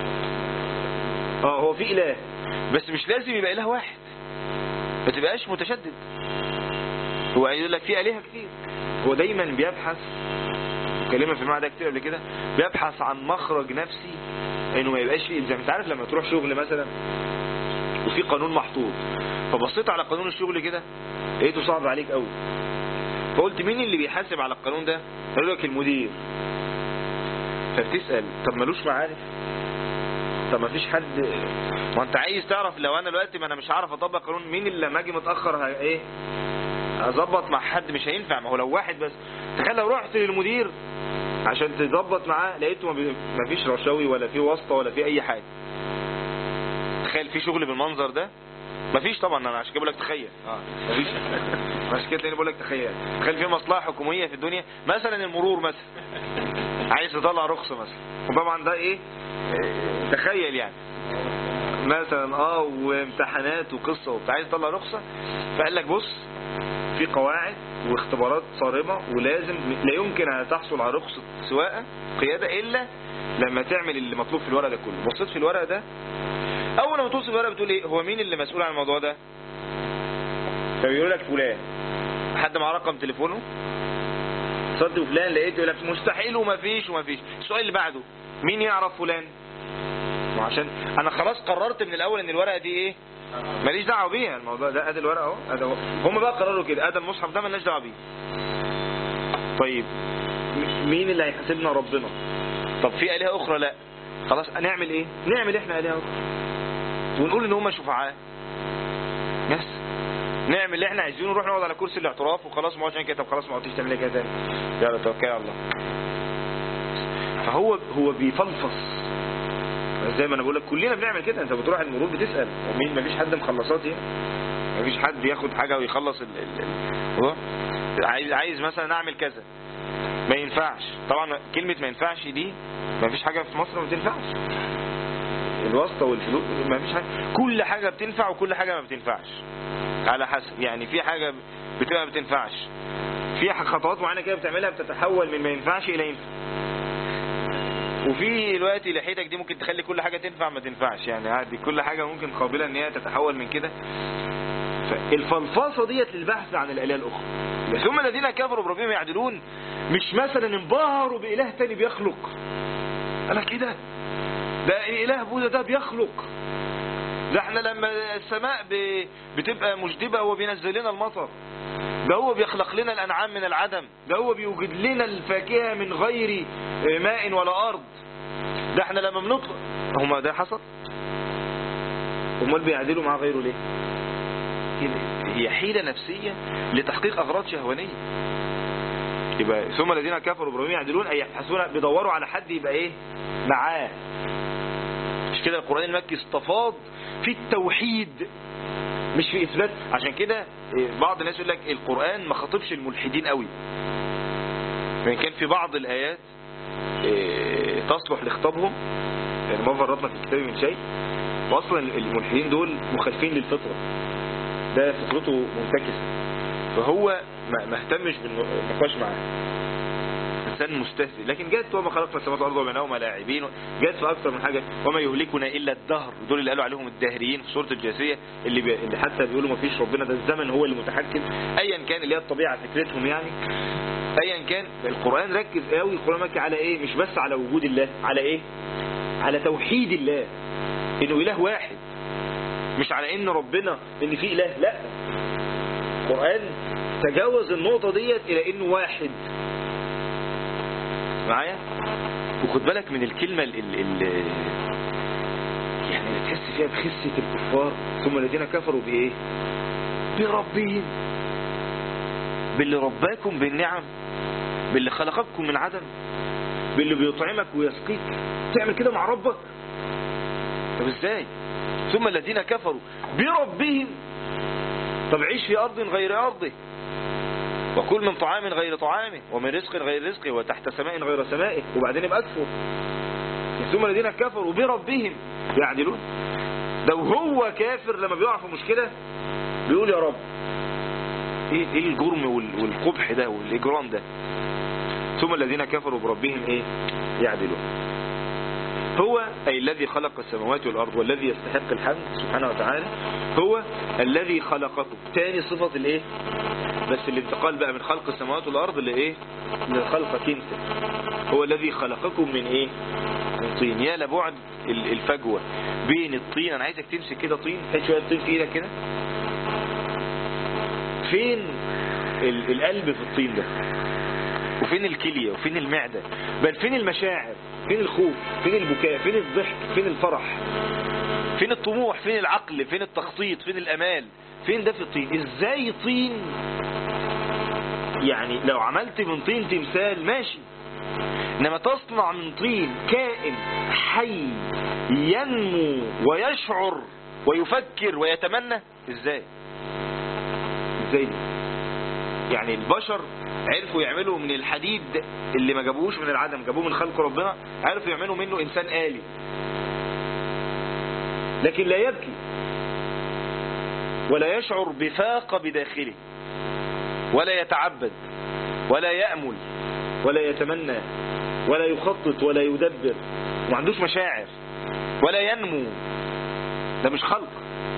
هو في إله، بس مش لازم يبقى إله واحد، ما تبقاش متشدد. هو يقول لك في آلهة كتير. هو دايما بيبحث، كلمة في المعنى ده كتير قبل كده، بيبحث عن مخرج نفسي انه ما يبقاش فيه الزام. انت عارف لما تروح شغل مثلا وفي قانون محطوط، فبصيت على قانون الشغل كده لقيته صعب عليك قوي، فقلت مين اللي بيحاسب على القانون ده؟ قالوا لك المدير. فبتسأل طب ملوش معارف؟ طب ما فيش حد؟ ما انت عايز تعرف لو انا دلوقتي ما انا مش عارف اطبق قانون، مين اللي لما اجي متاخر ايه اظبط مع حد؟ مش هينفع. ما هو لو واحد بس. تخيل لو رحت للمدير عشان تظبط معاه لقيته ما فيش رشاوي ولا في واسطه ولا في اي حاجه. تخيل في شغل بالمنظر ده مفيش طبعا، انا عشان كده بقول لك تخيل. مفيش. عشان كده بقول لك تخيل في مصلحه حكوميه في الدنيا، مثلا المرور مثلا عايز تطلع رخصه مثلا، وطبعا ده ايه تخيل يعني مثلا وامتحانات وقصه وبتاع، عايز تطلع رخصه، فقال لك بص في قواعد واختبارات صارمه، ولازم لا يمكن ان تحصل على رخصه سواقه قياده الا لما تعمل اللي مطلوب في الورق ده كله. بصيت في الورق ده، اول ما توصل الورق بتقول ايه؟ هو مين اللي مسؤول عن الموضوع ده؟ فبيقول لك فلان. حد معاه رقم تليفونه؟ اتصلت بفلان لقيته يقول لك مستحيل ومفيش. السؤال اللي بعده مين يعرف فلان؟ عشان انا خلاص قررت من الاول ان الورقه دي ايه ماليش دعوه بيها، الموضوع ده ادي الورقه اهو، هم بقى قرروا كده، ادي المصحف ده مالناش دعوه بيه. طيب مين اللي هيحاسبنا؟ ربنا. طب في آلهة اخرى؟ لا. خلاص هنعمل ايه؟ نعمل احنا آلهة اخرى ونقول ان هم شفعاء، بس نعمل اللي احنا عايزينه، نروح نقعد على كرسي الاعتراف وخلاص، ما عشان كده. طب خلاص ما قلتيش تعمل كده تاني، يلا توكل على الله. فهو بيفلفص زي ما انا بقول لك، كلنا بنعمل كده. انت بتروح المرور بتسال ومين، مفيش حد مخلصات يعني، مفيش حد ياخد حاجه ويخلص عايز مثلا اعمل كذا ما ينفعش. طبعا كلمه ما ينفعش دي مفيش حاجه في مصر ما بتنفعش، الواسطه والفلوس مفيش حاجه، كل حاجه بتنفع وكل حاجه ما بتنفعش على حسب. يعني في حاجه بتبقى ما بتنفعش، في خطوات معينه كده بتعملها بتتحول من ما ينفعش الى ينفع، وفي دلوقتي لحيتك دي ممكن تخلي كل حاجة تنفع ما تنفعش، يعني عادي كل حاجة ممكن قابلة ان هي تتحول من كده. فالفلفاصة ديت للبحث عن الآلهة الأخرى. ثم الذين كفروا بربهم يعدلون، مش مثلا انبهروا بإله تاني بيخلق، قال لك ايه ده إله بوذا ده بيخلق، ده احنا لما السماء بتبقى مجدبة هو بينزل لنا المطر، ده هو بيخلق لنا الأنعام من العدم، ده هو بيوجد لنا الفاكهة من غير ماء ولا أرض، ده احنا لما بنطلق. هما ده حصل؟ امال بيعدلوا مع غيره ليه؟ هي حيلة نفسية لتحقيق أغراض شهوانية. يبقى ثم الذين كفروا بربهم يعدلون، أي يبحثون بيدوروا على حد يبقى ايه معاه. مش كده القرآن المكي استفاض في التوحيد مش في إثبات. عشان كده بعض الناس يقول لك القرآن ما خاطبش الملحدين قوي، يعني كان في بعض الآيات تصلح لخطابهم، يعني ما فرطنا في الكتاب من شيء، واصلا الملحدين دول مخالفين للفطرة، ده فطرته منتكسة، فهو ما اهتمش بالنقاش معاه، انسان مستهزئ. لكن جت وما خلقنا السماوات والارض وما بينهما لاعبين، جت في اكثر من حاجه، وما يهلكنا الا الدهر، دول اللي قالوا عليهم الداهريين في سوره الجاثيه، اللي حتى بيقولوا ما فيش ربنا، ده الزمن هو اللي متحكم، ايا كان اللي هي الطبيعه فكرتهم يعني. ايا كان القران ركز قوي، القران مكي على ايه؟ مش بس على وجود الله، على ايه؟ على توحيد الله، انه اله واحد، مش على ان ربنا ان في اله، لا، القران تجاوز النقطه ديت الى انه واحد معايا. وخد بالك من الكلمة يعني تحس فيها بخسة الكفار، ثم الذين كفروا بايه؟ بربهم، باللي رباكم بالنعم، باللي خلقكم من عدم، باللي بيطعمك ويسقيك، تعمل كده مع ربك؟ طب ازاي؟ ثم الذين كفروا بربهم، طب عيش في أرض غير أرضه، وكل من طعام غير طعامه، ومن رزق غير رزقه، وتحت سماء غير سمائه، وبعدين يبقى اكفر. ثم الذين كفروا بربهم يعدلون، ده وهو كافر لما بيقع في مشكلة بيقول يا رب. ايه الجرم والقبح ده والاجرام ده؟ ثم الذين كفروا بربهم ايه يعدلون. هو أي الذي خلق السماوات والأرض والذي يستحق الحمد سبحانه وتعالى، هو الذي خلقكم. تاني صفة الايه؟ بس الانتقال بقى من خلق السماوات والأرض لإيه؟ من الخلق كنسة. هو الذي خلقكم من إيه؟ من طين. يا لبعد الفجوة بين الطين. أنا عايزك تمسك كده طين، حيث شوية طين في إيدك كده، فين القلب في الطين ده؟ وفين الكلية؟ وفين المعدة؟ بل فين المشاعر؟ فين الخوف؟ فين البكاء؟ فين الضحك؟ فين الفرح؟ فين الطموح؟ فين العقل؟ فين التخطيط؟ فين الأمال؟ فين ده في الطين؟ ازاي طين؟ يعني لو عملت من طين تمثال ماشي، انما تصنع من طين كائن حي ينمو ويشعر ويفكر ويتمنى؟ ازاي دي؟ يعني البشر عرفوا يعملوا من الحديد اللي ما جابوهوش من العدم، جابوه من خلق ربنا، عرفوا يعملوا منه انسان آلي، لكن لا يبكي ولا يشعر بفاقة بداخله، ولا يتعبد ولا يأمل ولا يتمنى ولا يخطط ولا يدبر، وما عندوش مشاعر ولا ينمو. ده مش خلق،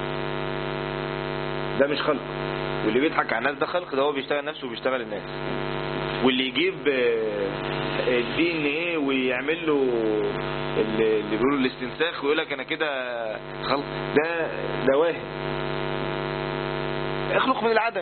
ده مش خلق. واللي بيضحك على الناس ده خلق، ده هو بيشتغل نفسه وبيشتغل الناس. واللي يجيب الدي ان ايه ويعمل له اللي بيقولوا الاستنساخ ويقول لك انا كده خلق، ده واهم. اخلق من العدم.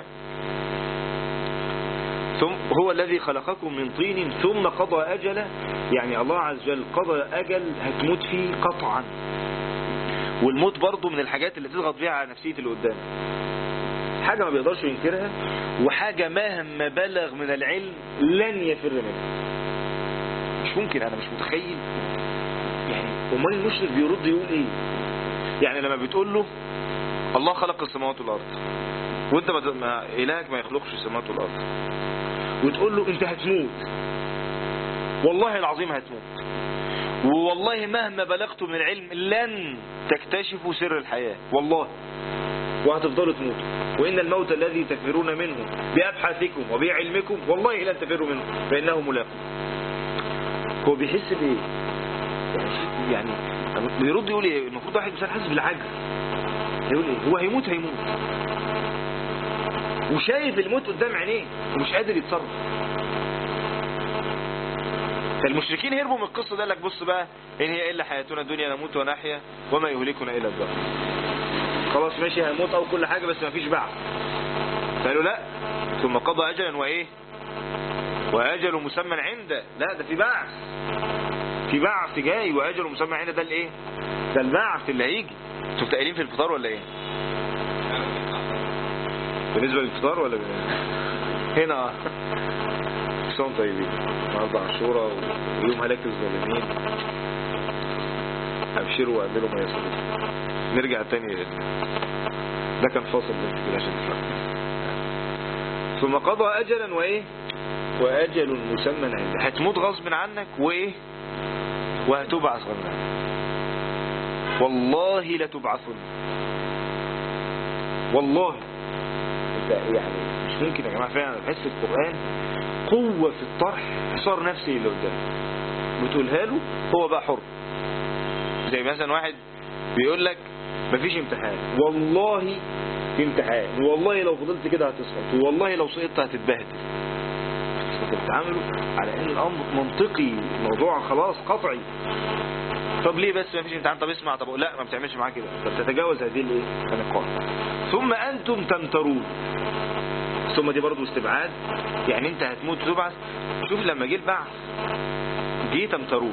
ثم هو الذي خلقكم من طين ثم قضى أجلا، يعني الله عز وجل قضى أجل هتموت فيه قطعا. والموت برضو من الحاجات اللي تضغط بيها على نفسية اللي قدام، حاجة ما بيقدرش ينكرها، وحاجة مهما بلغ من العلم لن يفر منها. مش ممكن، أنا مش متخيل. يعني أمال المشرك بيرد يقول إيه؟ يعني لما بتقول له الله خلق السماوات والأرض وانت إلهك ما يخلقش السماوات والأرض، وتقول له انت هتموت، والله العظيم هتموت، والله مهما بلغت من العلم لن تكتشفوا سر الحياة، والله وهتفضلوا تموتوا، وإن الموت الذي تفرون منه بأبحاثكم وبعلمكم والله لن تفروا منه فإنه ملاقو. هو بيحس بإيه؟ يعني بيرد يقول إيه؟ المفروض واحد مثلا حاسس بالعجز يقول إيه؟ هو هيموت وشايف الموت قدام عينيه ومش قادر يتصرف. فالمشركين هربوا من القصة ده، لك بص بقى، إن هي إلا حياتنا الدنيا نموت ونحيا وما يهلكنا إلا الدهر. خلاص ماشي هنموت أو كل حاجة بس ما فيش بعث. قالوا لا، ثم قضى أجلا وإيه وأجل مسمى عنده. لا، ده في بعث جاي، وأجل مسمى عنده. ده الإيه؟ ده البعث اللي هيجي. انتوا قايلين في الفطار ولا إيه؟ بالنسبة للفطار ولا هنا صوم طيبين النهارده عاشوراء ويوم هلاك الظالمين، ابشروا وقبلوا ما يصلون. نرجع تاني، ده كان فاصل بس كده عشان نفهم. ثم قضى اجلا وايه واجل مسمى عنده. هتموت غصب عنك وايه وهتبعث غصب عنك. والله لتبعثن، والله. يعني مش ممكن يا جماعة فعلا بحس القرآن قوة في الطرح، حصار نفسي اللي قدامه بتقولها له هو بقى حر. زي مثلا واحد بيقول لك مفيش امتحان، والله في امتحان، والله لو فضلت كده هتسقط، والله لو سقطت هتتبهدل. بتتعاملوا على ان الامر منطقي، الموضوع خلاص قطعي. طب ليه بس مفيش امتحان؟ طب اسمع، طب لا ما بتعملش معاه كده. طب تتجاوز هذه الايه النقاط. ثم انتم تمترون. ثم دي برضو استبعاد، يعني انت هتموت وتبعث. شوف لما جه البعث جه تمترون.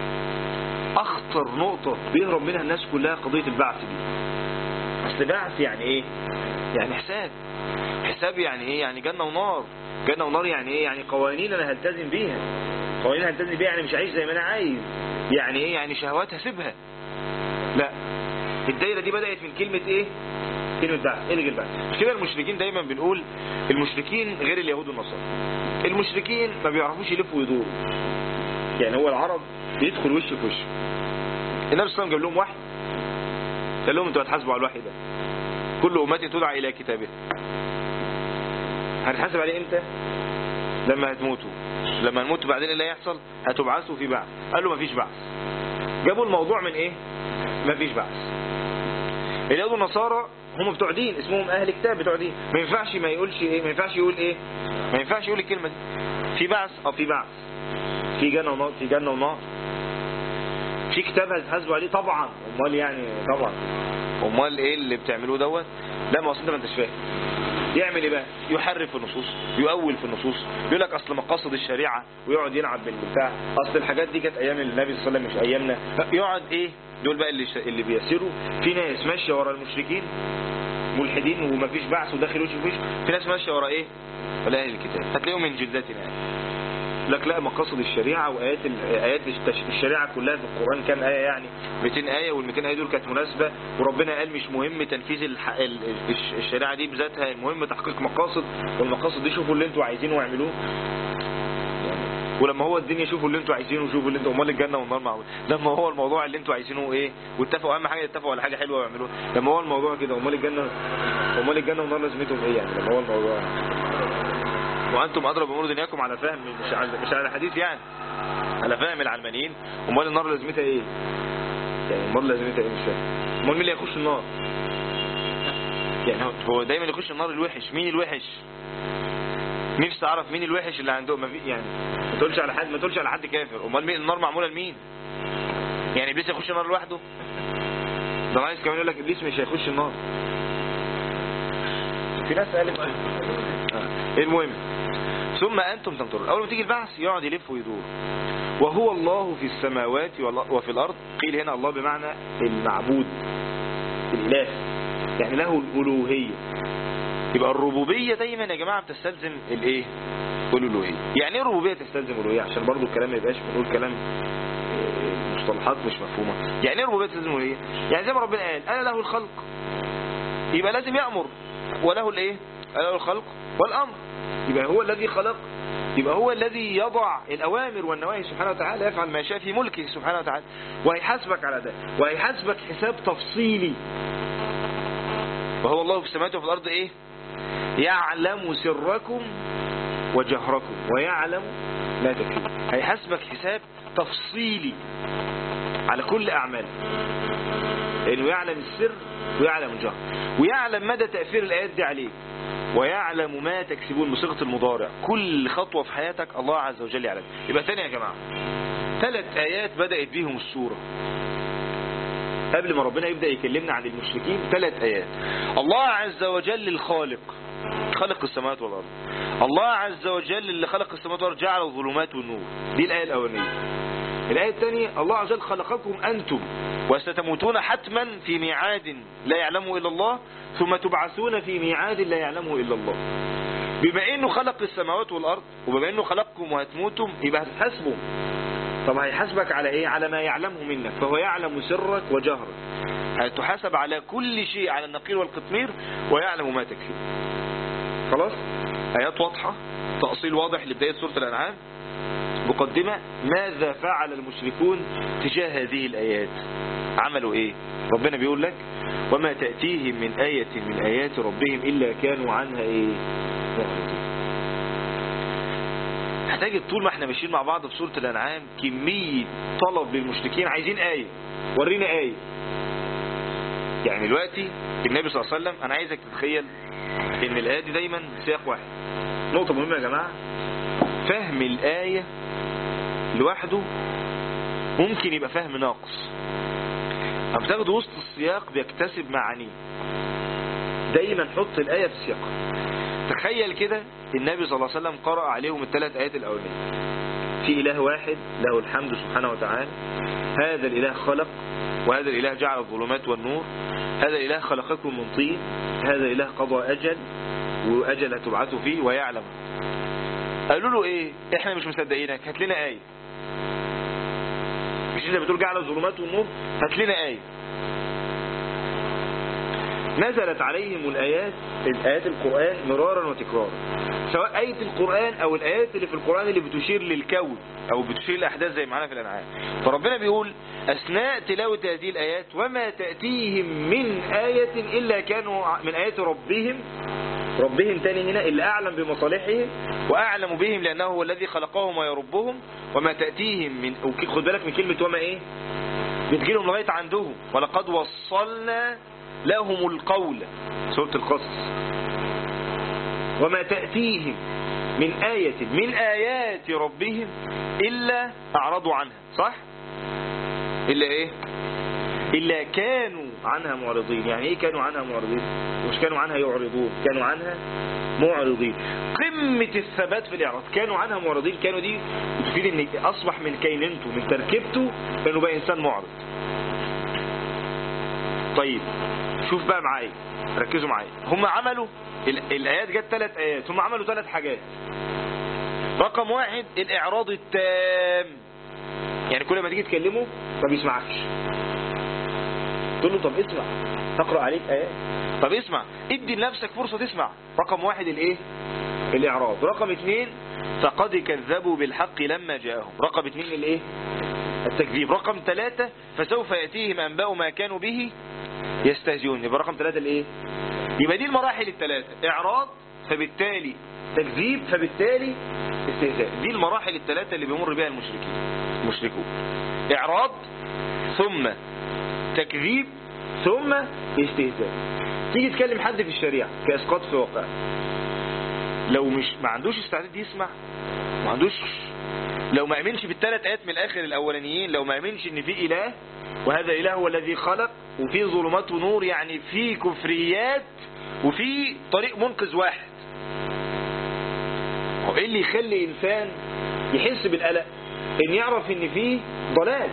اخطر نقطة بيهرب منها الناس كلها قضية البعث دي. اصل بعث يعني ايه؟ يعني حساب يعني ايه؟ يعني جنة ونار. جنة ونار يعني ايه؟ يعني قوانين انا هلتزم بيها. قوانين هلتزم بيها يعني مش عايش زي ما انا عايز. يعني ايه؟ يعني شهوات هسيبها. لا، الدايرة دي بدأت من كلمة ايه؟ كلمة بعث. الغي البعث. مش كده المشركين دايما بنقول المشركين غير اليهود والنصارى. المشركين ما بيعرفوش يلفوا ويدوروا. يعني هو العرب بيدخل وش في وش. النبي صلى الله عليه وسلم جاب لهم وحي، قال لهم انتوا هتحاسبوا على الوحي ده. كل امتي تدعى الى كتابها. هنتحاسب عليه امتى؟ لما هتموتوا. لما نموت بعدين اللي هيحصل؟ هتبعثوا في بعث. قال له ما فيش بعث. جابوا الموضوع من ايه؟ ما فيش بعث. اليهود والنصارى هم بتوع دين، اسمهم اهل كتاب بتوع دين. ما ينفعش ما يقولش ايه، ما ينفعش يقول ايه، ما ينفعش يقول الكلمه دي. في بعث، في بعث، في جنه ونار، في جنه ونار، في كتاب هتحاسبوا عليه طبعا. امال يعني طبعا، امال ايه اللي بتعملوه دوت؟ لا، ما اصل انت ما انتش فاهم. يعمل ايه بقى؟ يحرف في النصوص، يؤول في النصوص، يقول لك اصل مقاصد الشريعه، ويقعد يلعب بالبتاع. اصل الحاجات دي كانت ايام النبي صلى الله عليه وسلم مش ايامنا. يقعد ايه؟ دول بقى اللي بيسيروا. في ناس ماشيه ورا المشركين ملحدين ومفيش بعث وداخل وش في وش. في ناس ماشيه ورا ايه؟ ولا اهل الكتاب. هتلاقيهم من جلدتنا. لك لا مقاصد الشريعة وآيات الشريعة كلها في القرآن كام آية يعني 200 آية وال200 آية دول كانت مناسبة وربنا قال مش مهم تنفيذ الشريعة دي بذاتها، المهم تحقيق مقاصد، والمقاصد دي شوفوا اللي انتوا عايزينه واعملوه. ولما هو الدنيا شوفوا اللي انتوا عايزينه وشوفوا اللي انتوا امال الجنة والنار معقول. لما هو الموضوع اللي انتوا عايزينه ايه واتفقوا اهم حاجة اتفقوا على حاجة حلوة ويعملوها. لما هو الموضوع كده امال الجنة والنار لازمتهم ايه يعني لما هو الموضوع وانتم اضرب امور دنياكم على فهم مش على حديث يعني على فهم العلمانيين. امال النار لازمتها ايه يعني النار لازمتها ايه مش فاهم. امال مين اللي هيخش النار يعني هو دايما يخش النار الوحش. مين الوحش؟ نفسي اعرف مين الوحش اللي عنده ما في يعني ما تقولش على حد كافر. امال مين النار معموله لمين يعني؟ ابليس يخش النار لوحده؟ ده ناقص كمان يقول لك ابليس مش هيخش النار. في ناس قالت المهم ثم أنتم تنظرون. أول ما تيجي البعث يقعد يلف ويدور. وهو الله في السماوات وفي الأرض. قيل هنا الله بمعنى المعبود الإله يعني له الألوهية. يبقى الربوبية دايما يا جماعة بتستلزم الايه الألوهية. يعني ايه الربوبية تستلزم الألوهية؟ عشان برضو الكلام ما يبقاش بنقول كلام مصطلحات مش مفهومة. يعني ايه الربوبية تستلزم الألوهية؟ يعني زي ما ربنا قال أنا له الخلق يبقى لازم يأمر وله الايه له الخلق والأمر. يبقى هو الذي خلق يبقى هو الذي يضع الأوامر والنواهي سبحانه وتعالى يفعل ما يشاء في ملكه سبحانه وتعالى وهيحاسبك على ده وهيحاسبك حساب تفصيلي. وهو الله في السماوات وفي الأرض ايه يعلم سركم وجهركم ويعلم لا تكفيكم. هيحاسبك حساب تفصيلي على كل أعمالك لأنه يعلم السر ويعلم الجهر ويعلم مدى تأثير الآيات دي عليك ويعلم ما تكسبون بصيغة المضارع. كل خطوة في حياتك الله عز وجل يعلم. يبقى ثاني يا جماعة 3 آيات بدأت بيهم السورة قبل ما ربنا يبدأ يكلمنا عن المشركين. 3 آيات. الله عز وجل الخالق خلق السماوات والأرض. الله عز وجل اللي خلق السماوات والأرض جعل الظلمات والنور. دي الآية الأولانية. الآية الثانية الله عز وجل خلقكم أنتم وستموتون حتما في ميعاد لا يعلمه إلا الله ثم تبعثون في ميعاد لا يعلمه إلا الله. بما إنه خلق السماوات والأرض وبما إنه خلقكم وهتموتم يبقى هتحاسبوا. طب هيحاسبك على إيه؟ على ما يعلمه منك. فهو يعلم سرك وجهرك. هتحاسب على كل شيء على النقير والقطمير ويعلم ما تكفي. خلاص آيات واضحة تأصيل واضح لبداية سورة الأنعام. مقدمة ماذا فعل المشركون تجاه هذه الآيات؟ عملوا ايه؟ ربنا بيقول لك وما تأتيهم من آية من آيات ربهم إلا كانوا عنها ايه معرضين. هتجد طول ما احنا ماشيين مع بعض في سورة الأنعام كمية طلب للمشركين عايزين آية ورينا آية. يعني دلوقتي النبي صلى الله عليه وسلم أنا عايزك تتخيل ان الآية دي دايما سياق واحد. نقطة مهمة يا جماعة فهم الآية لوحده ممكن يبقى فهم ناقص. أما تاخد وسط السياق بيكتسب معانيه. دايما حط الآية في سياقها. تخيل كده النبي صلى الله عليه وسلم قرأ عليهم ال3 آيات الأولانية. في إله واحد له الحمد سبحانه وتعالى. هذا الإله خلق وهذا الإله جعل الظلمات والنور. هذا الإله خلقكم من طين. هذا الإله قضى أجل وأجل تبعثوا فيه ويعلم. قالوا له ايه احنا مش مصدقينك هات لنا آية. مش انت بتقول جعل الظلمات والنور هات لنا آية. نزلت عليهم الآيات القرآن مرارا وتكرارا سواء آية القرآن او الآيات اللي في القرآن اللي بتشير للكون او بتشير للأحداث زي معنا في الأنعام. فربنا بيقول أثناء تلاوة هذه الآيات وما تأتيهم من آية إلا كانوا من آيات ربهم تاني هنا اللي أعلم بمصالحهم وأعلم بهم لأنه هو الذي خلقهم ويربهم. وما تأتيهم من خد بالك من كلمة وما ايه بتجيلهم لغاية عندهم ولقد وصلنا لهم القول سورة القصص. وما تأتيهم من آية من آيات ربهم إلا أعرضوا عنها. صح إلا إيه إلا كانوا عنها معرضين. يعني إيه كانوا عنها معرضين؟ مش كانوا عنها يعرضون كانوا عنها معرضين. قمة الثبات في الإعراض. كانوا عنها معرضين. كانوا دي بتفيد إن أصبح من كيننته من تركيبته إنه بقى إنسان معرض. طيب شوف بقى معايا ركزوا معايا. هم عملوا الآيات جت 3 آيات. هم عملوا 3 حاجات. رقم 1 الإعراض التام، يعني كل ما تيجي تكلمه ما بيسمعكش، تقول له طب اسمع، تقرأ عليك آيات، طب اسمع، ادي لنفسك فرصة تسمع. رقم 1 الايه؟ الإعراض. رقم 2 فقد كذبوا بالحق لما جاءهم. رقم 2 الايه؟ التكذيب. رقم 3 فسوف يأتيهم أنباء ما كانوا به يستهزئون. يبقى رقم 3 الايه؟ يبقى دي المراحل الثلاثة، إعراض فبالتالي تكذيب فبالتالي استهزاء. دي المراحل الثلاثة اللي بيمر بها المشركون. إعراض ثم تكذيب ثم استهزاء. تيجي تكلم حد في الشريعة كإسقاط في واقع، لو ما عندوش استعداد يسمع، ما عندوش، لو ما امنش بالثلاث آيات من الآخر الأولانيين، لو ما امنش ان في إله وهذا إله هو الذي خلق وفي ظلمات ونور، يعني في كفريات وفي طريق منقذ واحد، هو ايه اللي يخلي إنسان يحس بالقلق؟ ان يعرف ان فيه ضلال.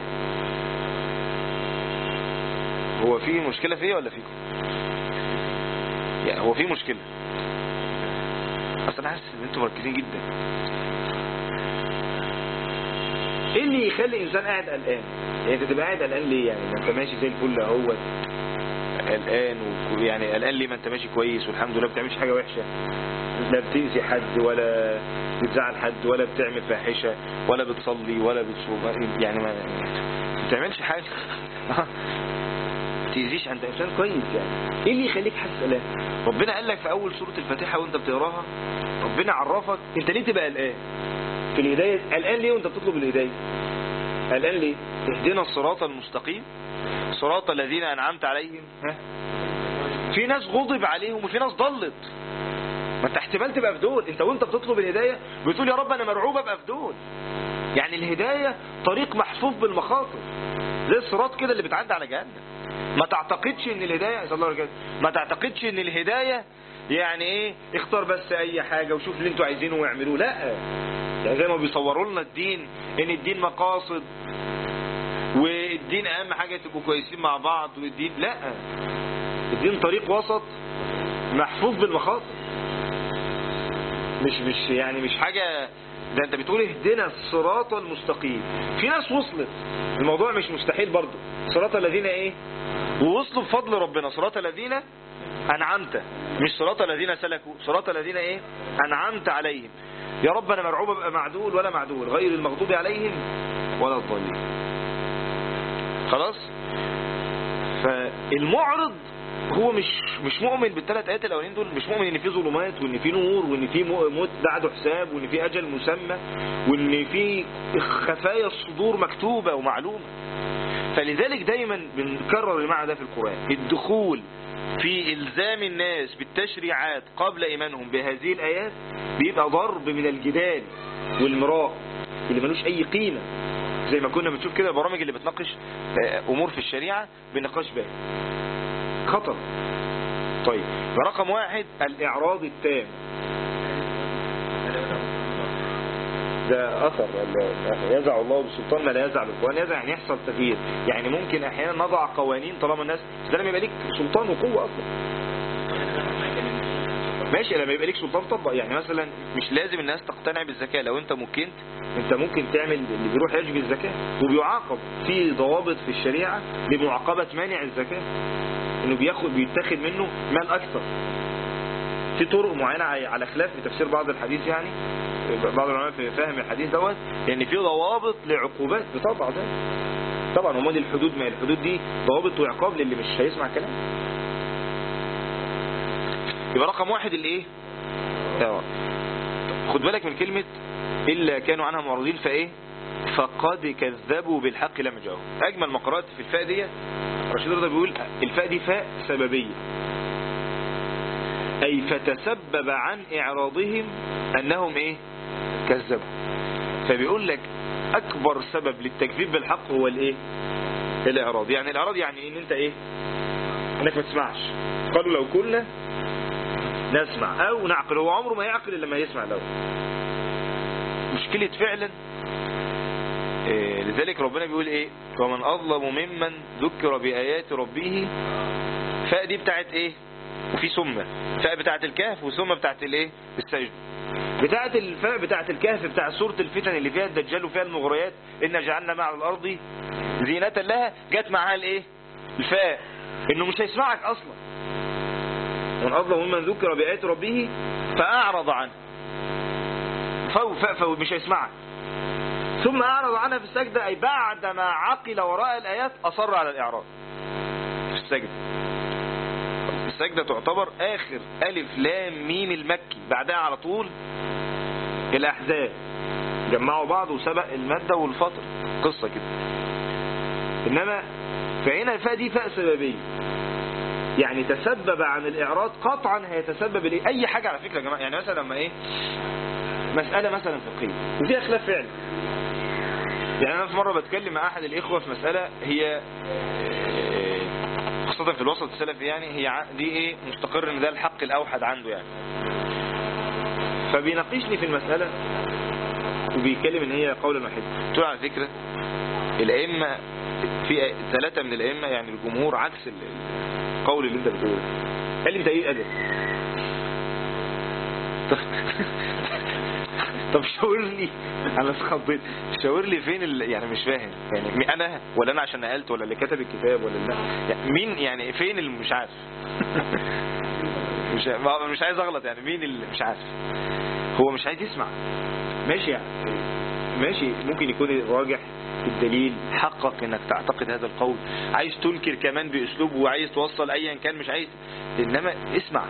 هو في مشكلة فيه ولا فيكم؟ يعني هو في مشكلة، اصلا انا حاسس ان انتم مركزين جدا. ايه اللي يخلي انسان قاعد قلقان؟ يعني انت تبقى قاعد قلقان ليه؟ يعني ما انت ماشي زي الفل اهوت، قلقان يعني قلقان ليه؟ ما انت ماشي كويس والحمد لله، ما بتعملش حاجة وحشة، لا بتأذي حد ولا بتزعل حد ولا بتعمل فاحشة ولا بتصلي ولا بتصوم، يعني ما بتعملش حاجة تأذيش عند إنسان كويس. يعني ايه اللي يخليك حاسس قلقان؟ ربنا قال لك في أول سورة الفاتحة وانت بتقراها، ربنا عرفك انت ليه تبقى قلقان في الهداية. قلقان ليه وانت بتطلب الهداية؟ قلقان ليه؟ اهدنا الصراط المستقيم صراط الذين أنعمت عليهم. في ناس غضب عليهم وفي ناس ضلت، ما انت احتمال تبقى في دول. انت وانت بتطلب الهداية بتقول يا رب انا مرعوب ابقى في دول. يعني الهداية طريق محفوف بالمخاطر، زي الصراط كده اللي بتعدي على جهنم. ما تعتقدش ان الهداية، صلى الله عليه وسلم، ما تعتقدش ان الهداية يعني ايه اختار بس اي حاجة وشوف اللي انتوا عايزينه واعملوه. لا، يعني زي ما بيصوروا لنا الدين ان الدين مقاصد والدين اهم حاجة تبقوا كويسين مع بعض، والدين لا، الدين طريق وسط محفوف بالمخاطر. مش يعني مش حاجة، ده انت بتقول اهدنا الصراط المستقيم. في ناس وصلت، الموضوع مش مستحيل برضو. صراط الذين ايه؟ ووصلوا بفضل ربنا. صراط الذين انعمت، مش صراط الذين سلكوا، صراط الذين ايه؟ انعمت عليهم. يا رب انا مرعوب ابقى معدول ولا معدول، غير المغضوب عليهم ولا الضالين. خلاص. فالمعرض هو مش مؤمن بالثلاث آيات الأولين دول، مش مؤمن ان في ظلمات وان في نور وان في موت بعده حساب وان في أجل مسمى وان في خفايا الصدور مكتوبة ومعلومة. فلذلك دايما بنكرر المعنى ده في القرآن، الدخول في إلزام الناس بالتشريعات قبل إيمانهم بهذه الآيات بيبقى ضرب من الجدال والمراء اللي ملوش أي قيمة، زي ما كنا بنشوف كده البرامج اللي بتناقش أمور في الشريعة بالنقاش بها، خطر. طيب، رقم 1 الإعراض التام، ده أثر يزع الله بسلطان ما لا يزع بالقرآن. يزع يعني يحصل تغيير، يعني ممكن أحيانا نضع قوانين طالما الناس، ده لما يبقى ليك سلطان وقوة أصلا ماشي، لما يبقى ليك سلطان طبق. يعني مثلا مش لازم الناس تقتنع بالزكاة، لو انت ممكنت انت ممكن تعمل اللي بيروح يجبي الزكاة وبيعاقب. في ضوابط في الشريعة لمعاقبة مانع الزكاة، انه بيتاخد منه مال اكثر. في طرق معينة على خلاف في تفسير بعض الحديث، يعني بعض العلماء في فهم الحديث دوت، يعني في ضوابط لعقوبات بطبع ده. طبعا هم دي الحدود، ما الحدود دي ضوابط وعقاب للي مش هيسمع كلام. يبقى رقم 1 الايه؟ خد بالك من كلمة إلا كانوا عنها معرضين. فايه؟ فقد كذبوا بالحق لما جاءهم. اجمل ما قرأت في الفاء دي، رشيد رضا بيقول الفاء دي فاء سببية، اي فتسبب عن اعراضهم انهم ايه؟ كذبوا. فبيقول لك اكبر سبب للتكذيب بالحق هو الايه؟ الاعراض. يعني الاعراض يعني ان انت ايه؟ انك ما تسمعش. قالوا لو كنا نسمع او نعقل. هو عمره ما يعقل الا لما يسمع الاول. مشكلة فعلا. لذلك ربنا بيقول ايه؟ ومن اظلم ممن ذكر بآيات ربه. فاء دي بتاعت ايه؟ وفي ثم فاء بتاعة الكهف وثم بتاعة الايه السجد. بتاعة الفاء بتاعة الكهف بتاع سورة الفتن اللي فيها الدجال وفيها المغريات إن جعلنا مع الأرض زينة لها، جت معاها الايه الفاء، انه مش هيسمعك اصلا. من أظلم ممن ذكر بآيات ربه فأعرض عنه، مش هيسمعك. ثم أعرض عنها في السجدة، أي بعدما عقل وراء الآيات أصر على الإعراض في السجدة. السجدة تعتبر آخر ألف لام ميم المكي، بعدها على طول الأحزاب جمعوا بعض وسبق المادة والفطر، قصة كده. إنما فهنا الفاء دي فاء سببية، يعني تسبب عن الإعراض قطعا هيتسبب لإيه؟ أي حاجة على فكرة يا جماعة. يعني مثلا لما إيه مسألة مثلا فقهية وفيها خلاف فعلا، يعني أنا في مرة بتكلم مع أحد الإخوة في مسألة هي خاصة في الوسط السلفي، يعني هي دي إيه مستقر إن ده الحق الأوحد عنده يعني. فبيناقشني في المسألة وبيتكلم إن هي قولا واحدا. قلت له على فكرة الأئمة في 3 من الأئمة يعني الجمهور عكس القول اللي أنت بتقوله. قال لي بتأييد أدب. طب شاور لي، انا اتخضيت، شاور لي فين يعني مش فاهم يعني انا ولا انا عشان نقلت ولا اللي كتب الكتاب ولا لا يعني مين، يعني فين اللي مش عارف. مش عايز اغلط، يعني مين اللي مش عارف. هو مش عايز يسمع، ماشي يعني ماشي، ممكن يكون راجح الدليل، حقق انك تعتقد هذا القول، عايز تنكر كمان باسلوب وعايز توصل ايا كان، مش عايز، انما اسمع.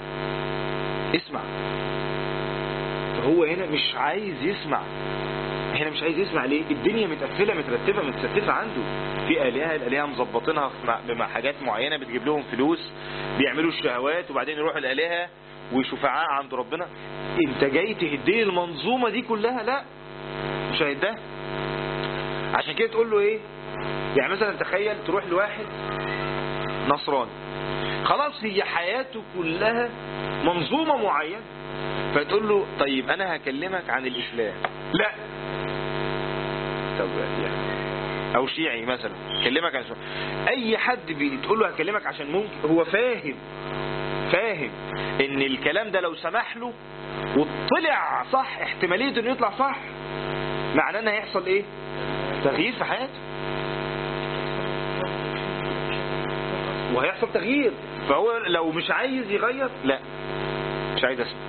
هو هنا مش عايز يسمع. هنا مش عايز يسمع ليه؟ الدنيا متقفله مترتبه متستفه عنده، في الالهه مظبطينها مع حاجات معينه بتجيب لهم فلوس، بيعملوا الشهوات وبعدين يروحوا الالهه وشفعاء عند ربنا. انت جاي تهدي المنظومه دي كلها؟ لا، مش هيدها. عشان كده تقول له ايه؟ يعني مثلا تخيل تروح لواحد نصراني خلاص هي حياته كلها منظومه معينه، فتقول له طيب انا هكلمك عن الاسلام، لا. طب يعني او شيعي مثلا كلمك عن اي حد بتقول له هكلمك عشان ممكن هو فاهم ان الكلام ده لو سمح له وطلع صح، احتمالية انه يطلع صح معناه ان هيحصل ايه؟ تغيير في حياته، وهيحصل تغيير. فهو لو مش عايز يغير، لا مش عايز اسمع.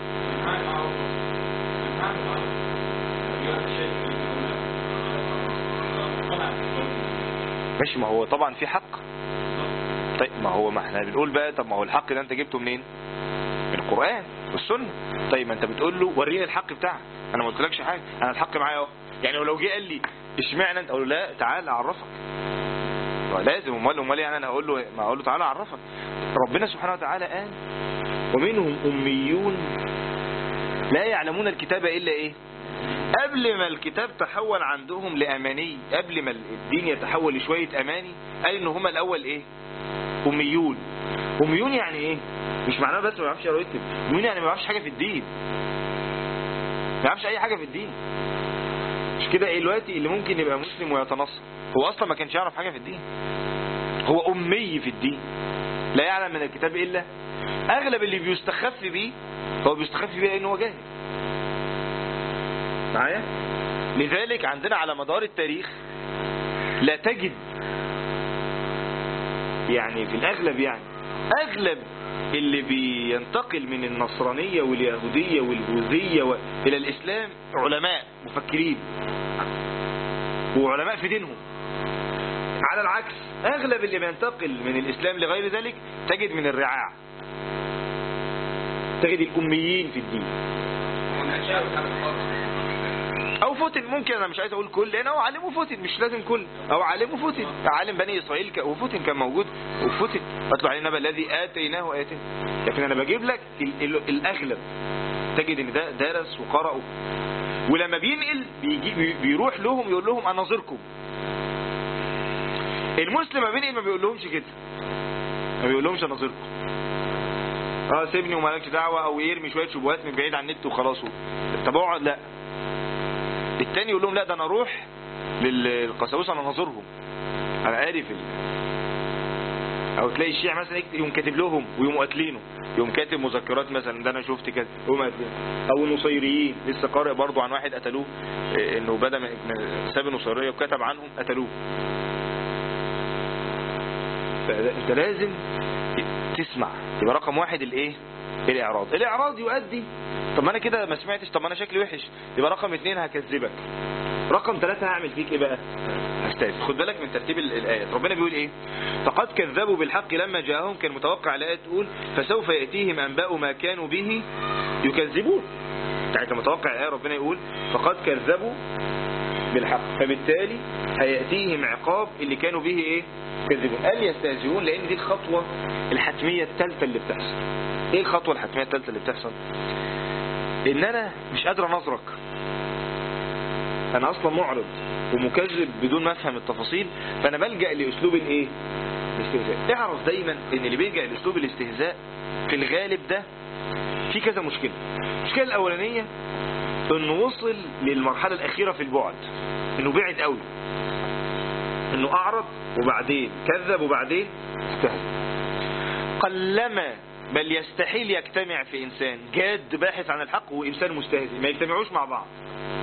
ماشي، ما هو طبعا في حق. طيب ما احنا بنقول بقى، طب ما هو الحق ده انت جبته منين؟ من القرآن والسنة. طيب ما انت بتقول له وريني الحق بتاعك، انا ما قلتلكش حاجه، انا الحق معايا اهو. يعني لو جه قال لي اشمعنى انت، اقول له لا تعال اعرفك. لازم، امال يعني انا اقول له تعال اعرفك. ربنا سبحانه وتعالى قال ومنهم اميون لا يعلمون الكتاب الا ايه؟ قبل ما الكتاب تحول عندهم لاماني، قبل ما الدين يتحول لشويه اماني، قال ان هم الاول ايه؟ اميون. اميون يعني ايه؟ مش معناه بس ما يعرفش يقرا ويكتب، اميون يعني ما يعرفش حاجه في الدين، ما يعرفش اي حاجه في الدين. مش كده ايه دلوقتي اللي ممكن يبقى مسلم ويتنصر هو اصلا ما كانش يعرف حاجه في الدين، هو امي في الدين، لا يعلم من الكتاب الا. اغلب اللي بيستخف بيه هو بيستخف بيه لانه هو جاهل معايا. لذلك عندنا على مدار التاريخ لا تجد، يعني في الاغلب، يعني اغلب اللي بينتقل من النصرانية واليهودية والبوذية الى الاسلام علماء مفكرين وعلماء في دينهم. على العكس اغلب اللي بينتقل من الاسلام لغير ذلك تجد من الرعاع، تجد الاميين في الدين او فتن. ممكن انا مش عايز اقول كل، لان هو عالم وفتن، مش لازم كل، او عالم وفتن. عالم بني اسرائيل وفتن كان موجود وفتن، اتلو علينا النبأ الذي اتيناه اياتنا. لكن انا بجيب لك الاغلب تجد ان ده درس وقرأ، ولما بينقل بيروح لهم يقول لهم اناظركم. المسلم ما بينقل ما بيقول لهمش كده، ما بيقول لهمش اناظركم، سيبني ومالكش دعوه، او يرمي شويه شبهات من بعيد عن النت وخلاص. طب اقعد، لا. التاني يقول لهم لا ده انا اروح للقساوسه انا ناظرهم، انا عارف او تلاقي الشيعة مثلا يقوم كاتب لهم ويقوم قاتلينه، يقوم كاتب مذكرات مثلا ده انا شفت كده يقوم قاتلينه. او النصيريين لسه قارئ برضو عن واحد قتلوه، انه بدأ ساب النصيرية وكتب عنهم قتلوه. فانت لازم تسمع. يبقى رقم واحد الايه؟ الاعراض. الاعراض يؤدي طب ما انا كده ما سمعتش، طب ما انا شكلي وحش، يبقى رقم 2 هكذبك. رقم 3 هعمل فيك ايه بقى؟ هستاذ. خد بالك من ترتيب الايات. ربنا بيقول ايه؟ فقد كذبوا بالحق لما جاءهم. كان متوقع الايه تقول فسوف ياتيهم انباء ما كانوا به يكذبون. يعني كان متوقع الايه ربنا يقول فقد كذبوا بالحق، فبالتالي هياتيهم عقاب اللي كانوا به ايه؟ يكذبون. قال يستهزئون لان دي الخطوه الحتميه الثالثه اللي بتحصل. ايه الخطوه الحتميه الثالثه اللي بتحصل؟ ان انا مش قادر انظرك، انا اصلا معرض ومكذب بدون ما افهم التفاصيل، فانا بلجأ لاسلوب الايه؟ الاستهزاء. اعرف دايما ان اللي بيلجأ لاسلوب الاستهزاء في الغالب ده في كذا مشكله. المشكله الاولانيه انه وصل للمرحله الاخيره في البعد، انه بعد قوي، انه اعرض وبعدين كذب وبعدين استهزأ. قلما بل يستحيل يجتمع في انسان جاد باحث عن الحق وانسان مستهزئ، ما يجتمعوش مع بعض.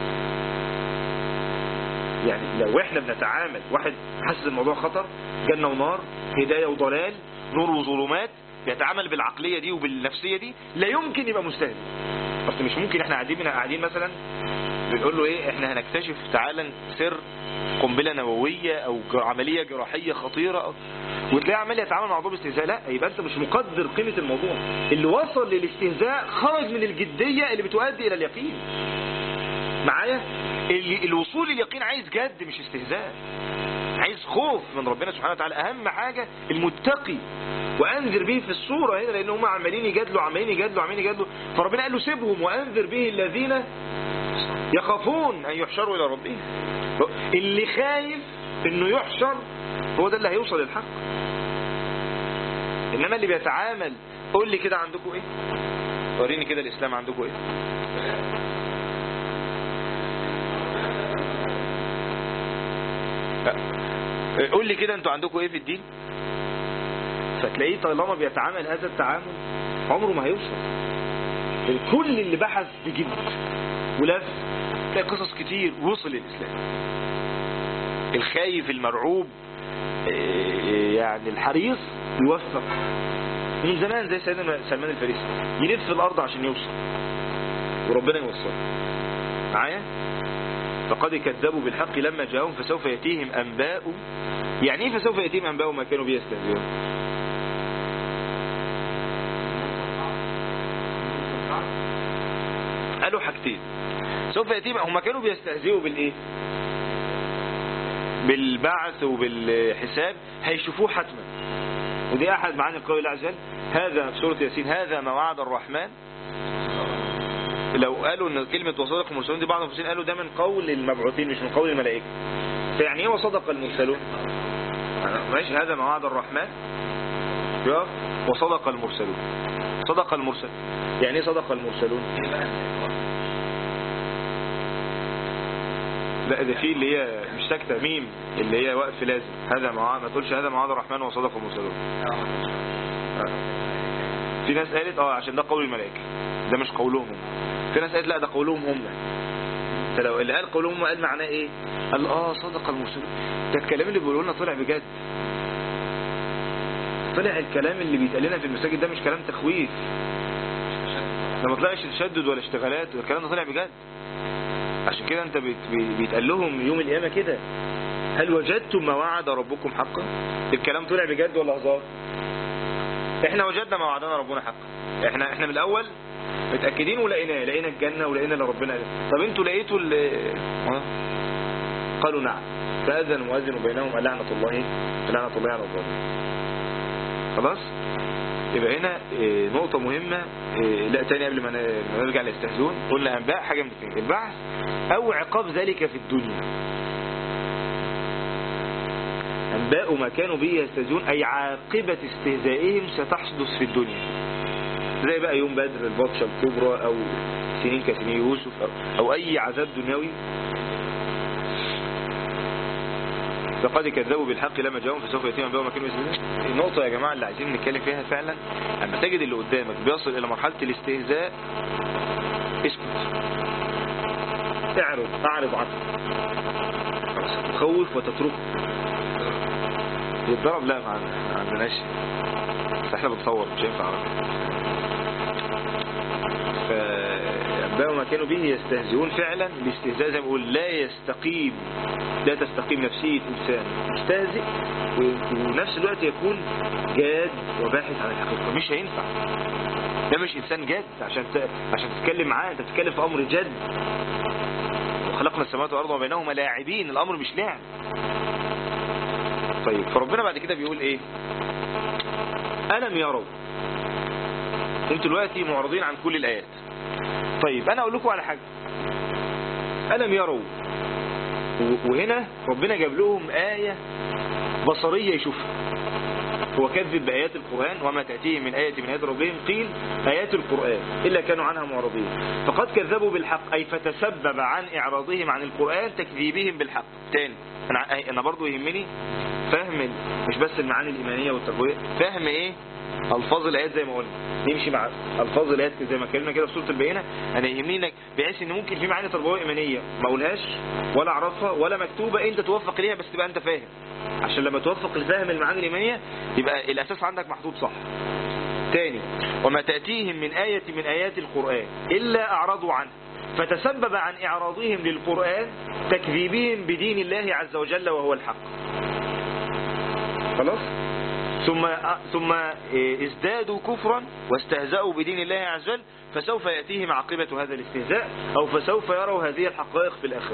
يعني لو احنا بنتعامل واحد حاسس الموضوع خطر، جنة ونار، هداية وضلال، نور وظلمات، بيتعامل بالعقلية دي وبالنفسية دي، لا يمكن يبقى مستهزئ. اصل مش ممكن احنا قاعدين مثلا بنقول له ايه، احنا هنكتشف تعالى سر قنبلة نووية او عملية جراحية خطيرة، وتلاقيه عمال يتعامل مع موضوع باستهزاء. لا، يبقى انت مش مقدر قيمة الموضوع. اللي وصل للاستهزاء خرج من الجدية اللي بتؤدي الى اليقين. معايا؟ الوصول لليقين عايز جد مش استهزاء، عايز خوف من ربنا سبحانه وتعالى. اهم حاجة المتقي، وانذر به في الصورة هنا، لان هم عمالين يجادلوا، فربنا قال له سيبهم وانذر به الذين يخافون ان يحشروا الى ربهم. اللي خايف انه يحشر هو ده اللي هيوصل للحق. انما اللي بيتعامل قول لي كده عندكم ايه، وريني كده الاسلام عندكم ايه، قول لي كده انتوا عندكم ايه في الدين. فتلاقيه طالما بيتعامل هذا التعامل عمره ما هيوصل. كل اللي بحث بجد ولف تلاقي قصص كتير وصل للإسلام. الخايف المرعوب يعني الحريص يوفق من زمان زي سيدنا سلمان الفارسي، يلف الأرض عشان يوصل وربنا يوصل. معايا؟ فقد كذبوا بالحق لما جاءهم فسوف يأتيهم أنباء. يعني ايه فسوف يأتيهم أنباء ما كانوا بيستهزئون؟ قالوا حاجتين. سوف يأتيهم، هم كانوا بيستهزئوا بالايه؟ بالبعث وبالحساب، هيشوفوه حتما. ودي احد معاني القول الله عز وجل، هذا في سورة ياسين هذا ما وعد الرحمن. لو قالوا ان كلمة وصدق المرسلون دي بعض المفسرين قالوا ده من قول المبعوثين مش من قول الملائكة. فيعني ايه وصدق المرسلون؟ ماشي، هذا ما وعد الرحمن وصدق المرسلون. صدق المرسل يعني ايه صدق المرسلون؟ لا ده في اللي هي مش ساكتة ميم اللي هي وقف لازم. هذا ما تقولش هذا ما وعد الرحمن وصدق المرسلون. في ناس قالت عشان ده قول الملائكة، ده مش قولهم هم. في ناس قالت لا ده قولهم هم. فلو اللي قال قولهم هم قال معناه ايه؟ قال صدق المرسلون. ده الكلام اللي بيقولوا لنا طلع بجد. طلع الكلام اللي بيتقال لنا في المساجد ده مش كلام تخويف، ده ما طلعش تشدد ولا اشتغالات، الكلام ده طلع بجد. عشان كده انت بيتقال لهم يوم القيامة كده هل وجدتم ما وعد ربكم حقا؟ الكلام طلع بجد ولا هزار؟ احنا وجدنا ما وعدنا ربنا حقا. احنا من الاول متأكدين ولقيناه، لقينا الجنة ولقينا اللي ربنا قال. طب انتوا لقيتوا قالوا نعم فأذن مؤذن بينهم لعنة الله على الظالمين. خلاص؟ يبقى هنا نقطة مهمة. لا تاني قبل ما نرجع للاستهزئون، قلنا أنباء حاجة من الاثنين، البعث أو عقاب ذلك في الدنيا. أنباء ما كانوا به يستهزئون أي عاقبة استهزائهم ستحدث في الدنيا، زي بقى يوم بدر البطشة الكبرى أو سنين كسنين يوسف أو أي عذاب دنيوي فقد كذبوا بالحق لما جاءهم فسوف يأتيهم بما كانوا يستهزئون. النقطة يا جماعة اللي عايزين نتكلم فيها فعلا، اما تجد اللي قدامك بيصل الى مرحلة الاستهزاء اسكت، اعرض عنه، تخوف وتتركه. يتضرب؟ لا ما عندناش، بس احنا بنصور مش ينفع. فأنباء ما كانوا به يستهزئون. فعلا الاستهزاء زي ما بقول لا تستقيم نفسية إنسان مستهزئ ونفس الوقت يكون جاد وباحث عن الحقيقة. مش هينفع، ده مش إنسان جاد عشان تتكلم معاه. انت بتتكلم في أمر جد، وخلقنا السماوات والأرض وبينهما لاعبين. الأمر مش لعب. طيب فربنا بعد كده بيقول ايه؟ ألم يروا. انتوا دلوقتي معرضين عن كل الآيات. طيب أنا أقول لكم على حاجة. ألم يروا، وهنا ربنا جاب لهم آية بصرية يشوفها. هو كذب بآيات القرآن وما تأتيهم من آية من آيات ربهم قيل آيات القرآن إلا كانوا عنها معرضين. فقد كذبوا بالحق أي فتسبب عن إعراضهم عن القرآن تكذيبهم بالحق. تاني أنا برضو يهمني فهم مش بس المعاني الإيمانية والتربوية، فهم إيه ألفاظ الآيات زي ما قلنا. نمشي مع ألفاظ الآيات زي ما اتكلمنا كده في سورة البينة. أنا يهمني إنك بحيث إن ممكن في معاني تربوية إيمانية ما أقولهاش ولا أعرفها ولا مكتوبة، أنت توفق ليها بس تبقى أنت فاهم، عشان لما توفق لفهم المعاني الإيمانية يبقى الأساس عندك محطوط صح. تاني، وما تأتيهم من آية من آيات القرآن إلا أعرضوا عنه فتسبب عن إعراضهم للقرآن تكذيبهم بدين الله عز وجل وهو الحق. خلاص؟ ثم ازدادوا كفرا واستهزأوا بدين الله عز وجل فسوف يأتيهم عاقبة هذا الاستهزاء أو فسوف يروا هذه الحقائق في الآخرة.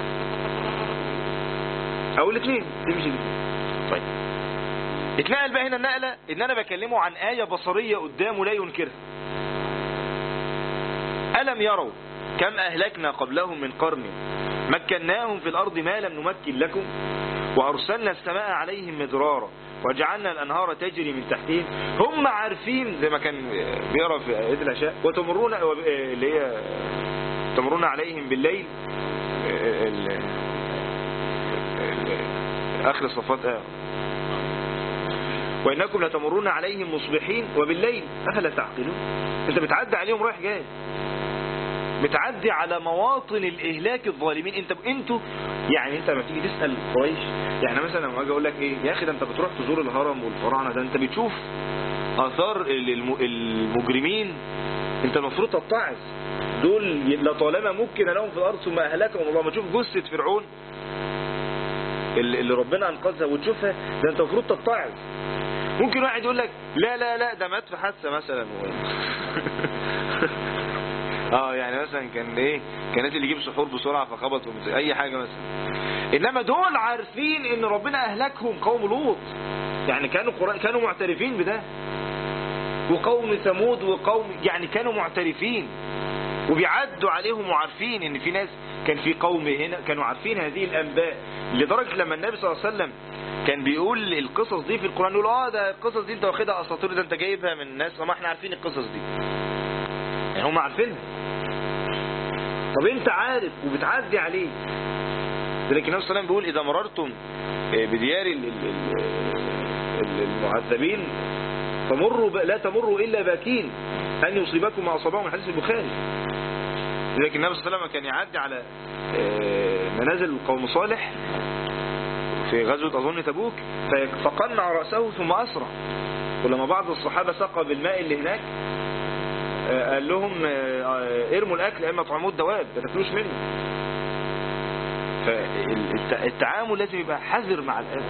أو الاثنين تمشي الاثنين. طيب اتنقل بقى هنا النقلة إن أنا بكلمه عن آية بصرية قدامه لا ينكرها. ألم يروا كم أهلكنا قبلهم من قرن مكناهم في الأرض ما لم نمكن لكم وأرسلنا السماء عليهم مدرارا وجعلنا الأنهار تجري من تحتهم. هم عارفين زي ما كان بيقرأ في آيات العشاء وتمرون اللي هي تمرون عليهم بالليل آخر الصفات وإنكم لتمرون عليهم مصبحين وبالليل أفلا تعقلون. أنت بتعدي عليهم رايح جاي، بتعدي على مواطن الإهلاك الظالمين. انتوا يعني انت لما تيجي تسأل قريش، يعني مثلا لما اجي اقول لك ايه يا اخي ده انت بتروح تزور الهرم والفراعنه، ده انت بتشوف اثار المجرمين، انت المفروض تتعظ. دول لطالما مكن لهم في الارض ثم اهلكهم الله. ما تشوف جثه فرعون اللي ربنا انقذها وتشوفها، ده انت المفروض تتعظ. ممكن واحد يقول لك لا ده مات في حادثه مثلا يعني مثلا كانت اللي يجيب سحور بسرعة فخبط اي حاجة مثلا. انما دول عارفين ان ربنا اهلكهم قوم لوط، يعني كانوا معترفين بده، وقوم ثمود وقوم يعني كانوا معترفين وبيعدوا عليهم وعارفين ان في ناس كان في قوم هنا كانوا عارفين هذه الانباء. لدرجة لما النبي صلى الله عليه وسلم كان بيقول القصص دي في القرآن يقول ده القصص دي انت واخدها اساطير، ده انت جايبها من الناس، ما احنا عارفين القصص دي، يعني هم عارفينها. طب انت عارف وبتعدي عليه. لكن النبي صلى الله عليه وسلم بيقول اذا مررتم بديار المعذبين لا تمروا الا باكين ان يصيبكم ما اصابهم، من حديث البخاري. لكن النبي صلى الله عليه وسلم كان يعدي على منازل قوم صالح في غزوة اظن تبوك فقنع رأسه ثم اسرع. ولما بعض الصحابة سقى بالماء اللي هناك قال لهم ارموا الاكل اما طعموا الدواب ما تاكلوش منه. فالتعامل لازم يبقى حذر مع الاذى.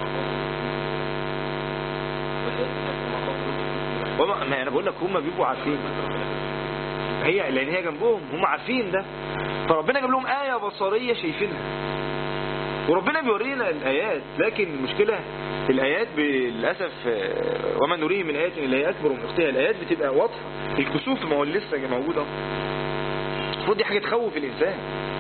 ما انا بقول لك هم بيبقوا عارفين، لان هي جنبهم هم عارفين ده. فربنا جاب لهم آية بصرية شايفينها، وربنا بيورينا الآيات. لكن المشكلة الآيات للأسف وما نريه من آيات اللي هي أكبر من أختها. الآيات بتبقى واضحة، الكسوف ما هو لسه موجودة. المفروض دي حاجة تخوف الإنسان.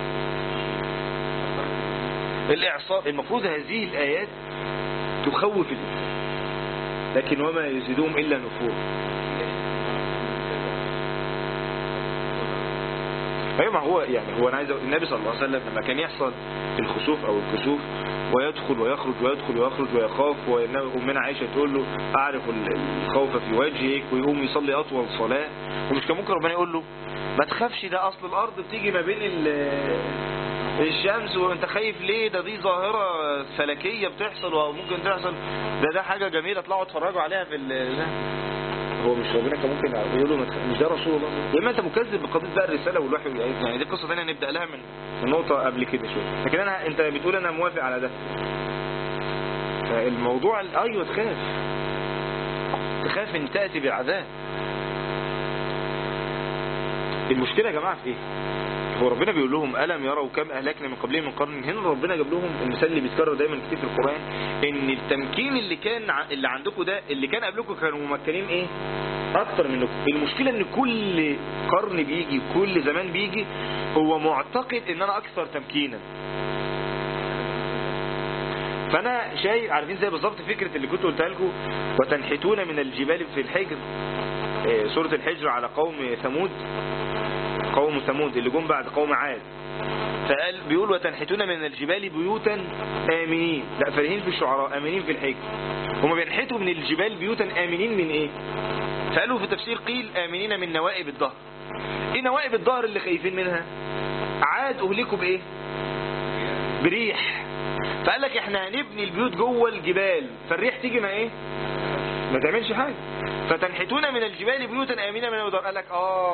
الإعصار المفروض هذه الآيات تخوف الإنسان، لكن وما يزيدهم إلا نفور. ايوه ما هو يعني هو انا عايز النبي صلى الله عليه وسلم لما كان يحصل الخسوف او الكسوف ويدخل ويخرج ويدخل ويخرج ويخاف، وأمنا عائشة تقول له أعرف الخوف في وجهك، ويقوم يصلي أطول صلاة. ومش كان ممكن ربنا يقول له ما تخافش، ده أصل الأرض بتيجي ما بين الشمس وانت خايف ليه؟ دي ظاهرة فلكية بتحصل وممكن تحصل، ده حاجة جميلة اطلعوا اتفرجوا عليها في هو مش ربنا كان ممكن يقول له مش ده رسول الله؟ يا اما انت مكذب بقضيه بقى الرساله والوحي، يعني دي قصه ثانيه نبدا لها من النقطه قبل كده شويه، لكن انت بتقول انا موافق على ده. فالموضوع ايوه تخاف ان تاتي بالعذاب. المشكله يا جماعه في ايه؟ هو ربنا بيقول لهم ألم يروا كم أهلكنا من قبلهم من قرن. هنا ربنا جاب لهم المثال اللي بيتكرر دايما كتير في القرآن، ان التمكين اللي عندكم ده اللي كان قبلكم كانوا ممكنين ايه اكتر منكم. المشكلة ان كل قرن بيجي كل زمان بيجي هو معتقد ان انا اكثر تمكينا. فانا شايف عارفين زي بالظبط فكرة اللي كنت قلتها لكم وتنحتون من الجبال في الحجر، سورة الحجر على قوم ثمود اللي جم بعد قوم عاد. فقال بيقول وتنحتون من الجبال بيوتا آمنين، لا فرحين في الشعراء آمنين في الحجر. هم بينحتوا من الجبال بيوتا آمنين من ايه؟ فقالوا في تفسير قيل آمنين من نوائب الظهر. ايه نوائب الظهر اللي خايفين منها؟ عاد أهلكوا بايه؟ بريح. فقال لك احنا هنبني البيوت جوه الجبال فالريح تيجي ما تعملش حاجة. فتنحتون من الجبال بيوتا آمنين من الظهر. قال لك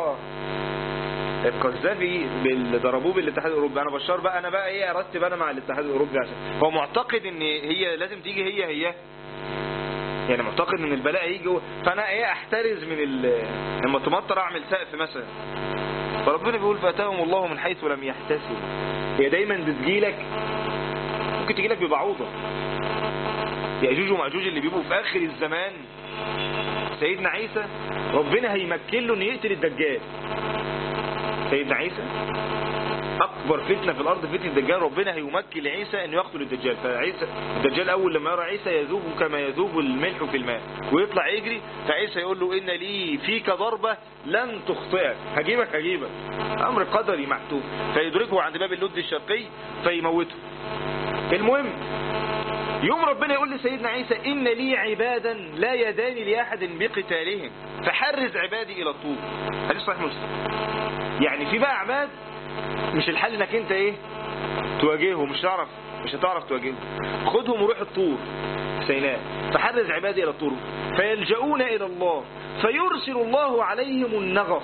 القذافي اللي ضربوه بالاتحاد الاوروبي، انا بشار بقى انا بقى ايه ارتب انا مع الاتحاد الاوروبي عشان هو معتقد ان هي لازم تيجي هي يعني معتقد ان البلاء هيجي، فانا ايه احترز من لما تمطر اعمل سقف مثلا. فربنا بيقول فاتاهم الله من حيث لم يحتسب. هي دايما بتجيلك ممكن تجيلك ببعوضه. يأجوج ومأجوج اللي بيبقوا في اخر الزمان سيدنا عيسى ربنا هيمكن له انه يقتل الدجال. سيدنا عيسى اكبر فتنة في الارض فتنة الدجال، ربنا هيمكن لعيسى انه يقتل الدجال. فعيسى الدجال اول لما يرى عيسى يذوب كما يذوب الملح في الماء ويطلع يجري، فعيسى يقول له ان لي فيك ضربة لن تخطئك، هجيبك امر قدري مكتوب. فيدركه عند باب اللد الشرقي فيموته. المهم يوم ربنا يقول لسيدنا عيسى ان لي عبادا لا يدان لأحد بقتالهم فحرز عبادي الى الطور. حديث صحيح مسلم. يعني في بقى عباد مش الحل انك انت ايه تواجههم، مش هتعرف تواجههم، خدهم وروح الطور سيناء فحرز عبادي الى الطور فيلجؤون الى الله فيرسل الله عليهم النغف.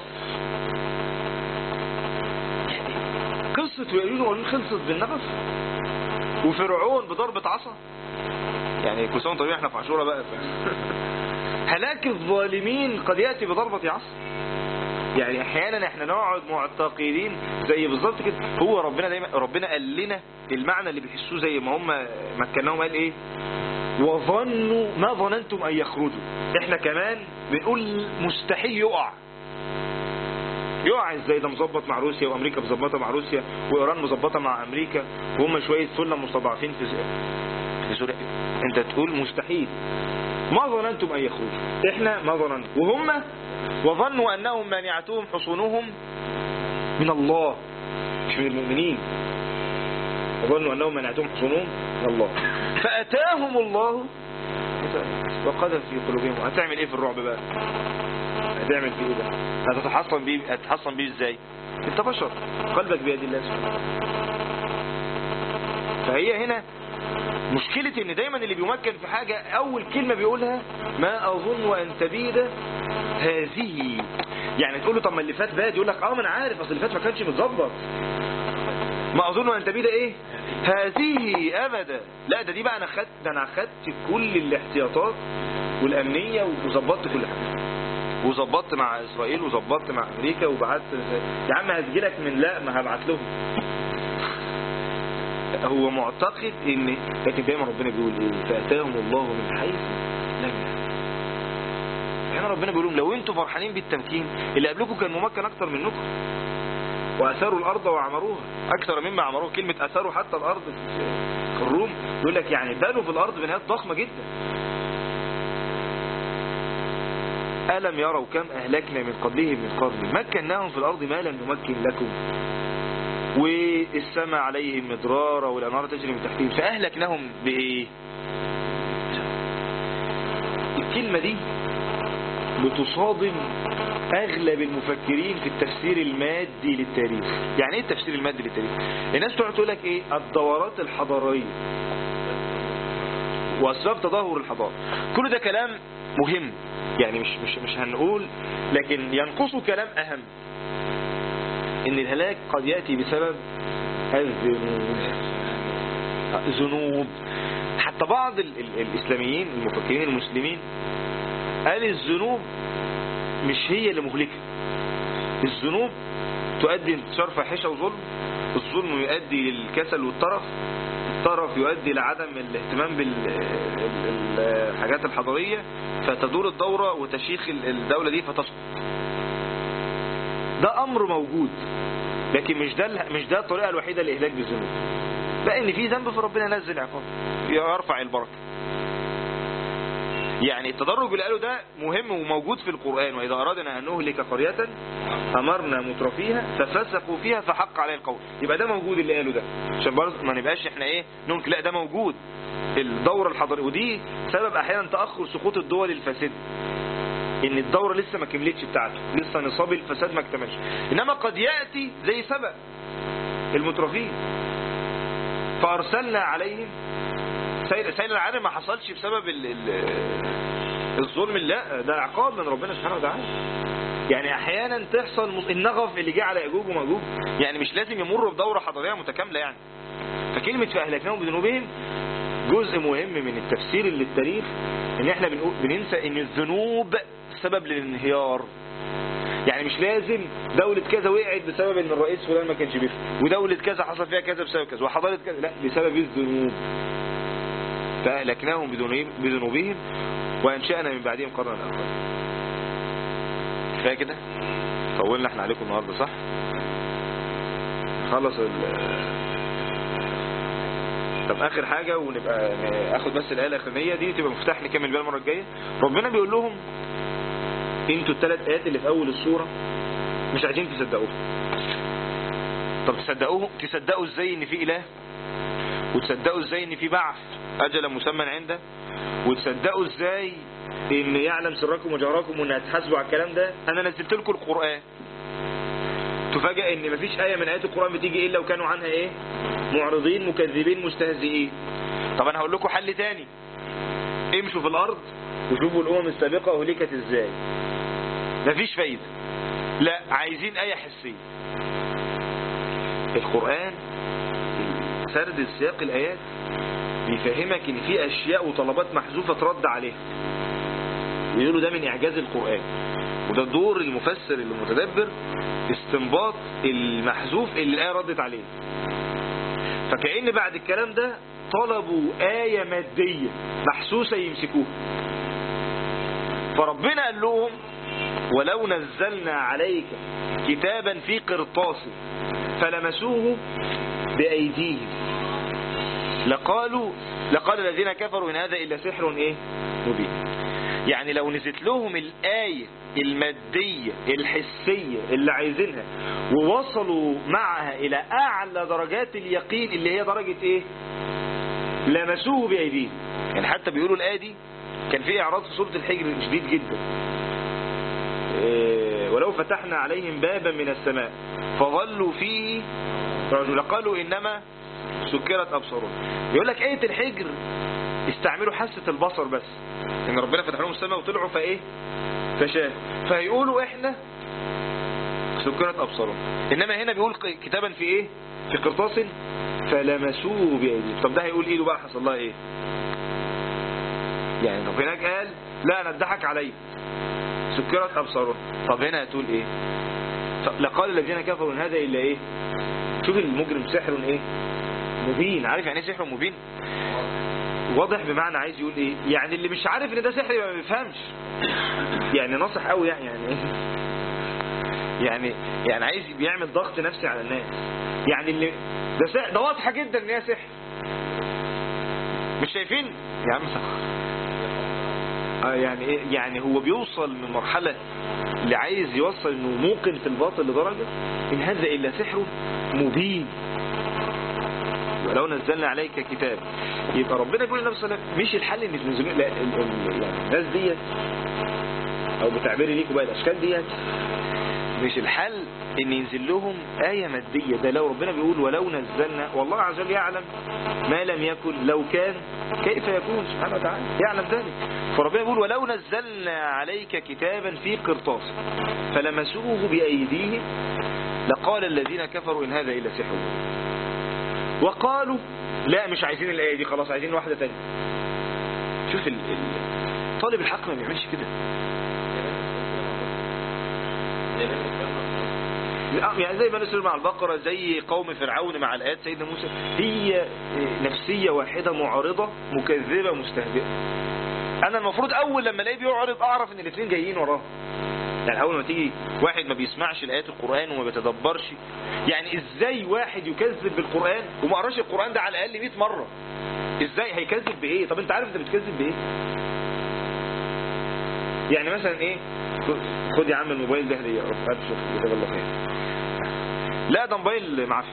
قصة يأجوج ومأجوج خلصت بالنغف وفرعون بضربة عصا. يعني كل سنة طبيعي احنا في عاشوراء بقى هلاك الظالمين قد يأتي بضربة عصا. يعني احيانا احنا نقعد معتقدين زي بالظبط كده. هو ربنا قال لنا المعنى اللي بيحسوه زي ما هم مكناهم. قال ايه؟ وظنوا ما ظننتم ان يخرجوا. احنا كمان بنقول مستحيل يقع ازاي؟ ده مظبط مع روسيا وامريكا مظبطه مع روسيا وايران مظبطه مع امريكا وهم شويه سله مستضعفين في سوريا. انت تقول مستحيل. ما ظننتم ان يخرجوا، احنا ما ظننا وهم وظنوا انهم مانعتهم حصونهم من الله مش من المؤمنين. وظنوا انهم مانعتهم حصونهم من الله فاتاهم الله وقذف في قلوبهم. هتعمل ايه في الرعب بقى؟ هتعمل فيه ايه بقى؟ هتتحصن بيه ازاي؟ انت بشر قلبك بيد الله سبحانه. فهي هنا مشكلة ان دايما اللي بيمكن في حاجة اول كلمة بيقولها ما اظن ان تبيد هذه. يعني تقول له طب ما اللي فات باد، يقول لك ما انا عارف اصل اللي فات ما كانش متظبط. ما اظن ان تبيد ايه هذه ابدا. لا دي بقى انا اخدت كل الاحتياطات والامنية وظبطت كل حاجة وظبطت مع اسرائيل وظبطت مع امريكا وبعت يا عم هتجيلك من لا ما هبعت لهم. هو معتقد ان لكن دايما ربنا بيقول ايه؟ فاتاهم الله من حيث لم يحتسبوا. يعني ربنا بيقول لهم لو انتوا فرحانين بالتمكين اللي قبلكم كان ممكن اكتر منكم واثاروا الارض وعمروها اكثر مما عمروها. كلمه اثاروا حتى الارض في الروم يقول لك يعني بنوا في الارض بنايات ضخمه جدا. ألم يروا كم أهلكنا من قبلهم من قرن مكناهم في الأرض ما لم نمكن لكم والسماء عليهم مدرارا والأنهار تجري من تحتهم فأهلكناهم بإيه؟ الكلمة دي بتصادم أغلب المفكرين في التفسير المادي للتاريخ. يعني إيه التفسير المادي للتاريخ؟ الناس تقول لك إيه؟ الدورات الحضارية وأسباب تدهور الحضارة. كل ده كلام مهم، يعني مش هنقول، لكن ينقصه كلام أهم، إن الهلاك قد يأتي بسبب الذنوب. حتى بعض الإسلاميين المفكرين المسلمين قال الذنوب مش هي اللي مهلكة. الذنوب تؤدي انتشار فاحشة وظلم، الظلم يؤدي للكسل والطرف، الطرف يؤدي لعدم الاهتمام بالحاجات الحضارية فتدور الدورة وتشيخ الدولة دي فتسقط. ده أمر موجود، لكن مش ده الطريقة الوحيدة لإهلاك بالذنوب. لأن في ذنب فربنا نزل عقاب يرفع البركة. يعني التدرج اللي قاله ده مهم وموجود في القرآن. وإذا أرادنا أن نهلك قرية أمرنا مترفيها ففسقوا فيها فحق عليه القول. يبقى ده موجود اللي قاله ده، عشان برضه ما نبقاش احنا ايه نمكن، لا ده موجود الدورة الحضارية. ودي سبب أحيانا تأخر سقوط الدول الفاسدة، إن الدورة لسه ما كملتش بتاعته، لسه نصاب الفساد ما اكتملش. إنما قد يأتي زي سبق المترفين فأرسلنا عليهم سيل العالم ما حصلش بسبب الظلم، لا ده عقاب من ربنا سبحانه وتعالى. يعني احيانا تحصل النغف اللي جه على ياجوج وماجوج، يعني مش لازم يمروا بدورة حضارية متكاملة يعني. فكلمة فأهلكناهم بذنوبهم جزء مهم من التفسير للتاريخ، ان احنا بننسى ان الذنوب سبب للانهيار. يعني مش لازم دولة كذا وقعت بسبب ان الرئيس فلان ما كانش بيفهم، ودولة كذا حصل فيها كذا بسبب كذا، وحضارة كذا، لا بسبب الذنوب. فأهلكناهم بذنوبهم وأنشأنا من بعدهم قرنا آخر. كفاية كده؟ طولنا احنا عليكم النهاردة صح؟ خلص طب آخر حاجة ونبقى أخد بس الآية الأخرانية دي تبقى مفتاح نكمل بها المرة الجاية. ربنا بيقول لهم انتوا الثلاث آيات اللي في أول السورة مش عايزين تصدقوها. طب تصدقوا ازاي ان في إله؟ وتصدقوا ازاي ان في بعث أجل مسمى عنده؟ وتصدقوا ازاي ان يعلم سركم وجهركم وان هتحاسبوا على الكلام ده؟ انا نزلت لكم القرآن، تفاجئ ان مفيش آية من آيات القرآن بتيجي الا وكانوا عنها ايه؟ معرضين مكذبين مستهزئين. طب انا هقول لكم حل تاني، امشوا في الارض وشوفوا الامم السابقة اهلكت ازاي. مفيش فايدة. لا، عايزين آية حسية. القرآن سرد السياق الآيات بيفهمك ان في اشياء وطلبات محذوفة ترد عليها، ويقولوا ده من اعجاز القرآن. وده دور المفسر المتدبر استنباط المحذوف اللي الآية ردت عليه. فكأن بعد الكلام ده طلبوا آية مادية محسوسة يمسكوها. فربنا قال لهم ولو نزلنا عليك كتابا في قرطاس فلمسوه بأيديهم لقال الذين كفروا إن هذا إلا سحر إيه مبين. يعني لو نزلت لهم الآية المادية الحسية اللي عايزينها ووصلوا معها إلى أعلى درجات اليقين اللي هي درجة إيه؟ لمسوه بأيديهم. يعني حتى بيقولوا الآية دي كان في إعراض في سورة الحجر شديد جدا. ولو فتحنا عليهم بابا من السماء فظلوا فيه لقالوا إنما سكرت أبصارهم. يقول لك آية الحجر استعملوا حاسة البصر بس، إن ربنا فتح لهم السماء وطلعوا فإيه فشاف، فيقولوا إحنا سكرت أبصارهم. إنما هنا بيقول كتابا في إيه في قرطاس فلمسوه بأيديهم. طب ده هيقول إيده بقى حصل لها إيه؟ يعني طب هناك قال لا أنا اتضحك علي سكرت أبصارهم. طب هنا هتقول إيه؟ لقال الذين كفروا إن هذا إلا إيه؟ شوف المجرم سحر إيه مبين. عارف يعني ايه سحر مبين؟ واضح بمعنى عايز يقول ايه؟ يعني اللي مش عارف ان ده سحر يبقى ما بيفهمش. يعني ناصح قوي يعني عايز بيعمل ضغط نفسي على الناس. يعني اللي ده واضحه جدا ان هي سحر، مش شايفين يا عم يعني ايه؟ يعني هو بيوصل من مرحلة اللي عايز يوصل انه موقن في الباطل لدرجة ان هذا الا سحر مبين. ولو نزلنا عليك كتاب، يبقى ربنا يقول للنبي صلى الله عليه وسلم مش الحل ان تنزلوا، لا الناس ديت او بتعبيري ليكوا بقى الاشكال ديت مش الحل ان ينزل لهم آية مادية. ده لو ربنا بيقول ولو نزلنا، والله عز وجل يعلم ما لم يكن، لو كان كيف يكون سبحانه وتعالى يعلم ذلك. فربنا يقول ولو نزلنا عليك كتابا في قرطاس فلمسوه بأيديهم لقال الذين كفروا إن هذا إلا سحر مبين. وقالوا لا مش عايزين الآية دي، خلاص عايزين واحدة تانية. شوف طالب الحق ما بيعملش كده. يعني زي ما نسأل مع البقرة، زي قوم فرعون مع الآيات سيدنا موسى، هي نفسية واحدة معارضة مكذبة مستهزئة. أنا المفروض أول لما الاقيه بيعرض أعرف إن الاثنين جايين وراه. يعني أول ما تيجي واحد ما بيسمعش الآيات القرآن وما بيتدبرش، يعني إزاي واحد يكذب بالقرآن وما قراش القرآن ده على الأقل 100 مرة؟ إزاي هيكذب بإيه؟ طب أنت عارف أنت بتكذب بإيه؟ يعني مثلا إيه؟ خد يا عم الموبايل ده هدية، أبشر جزاك الله خير. لا ده موبايل معفن.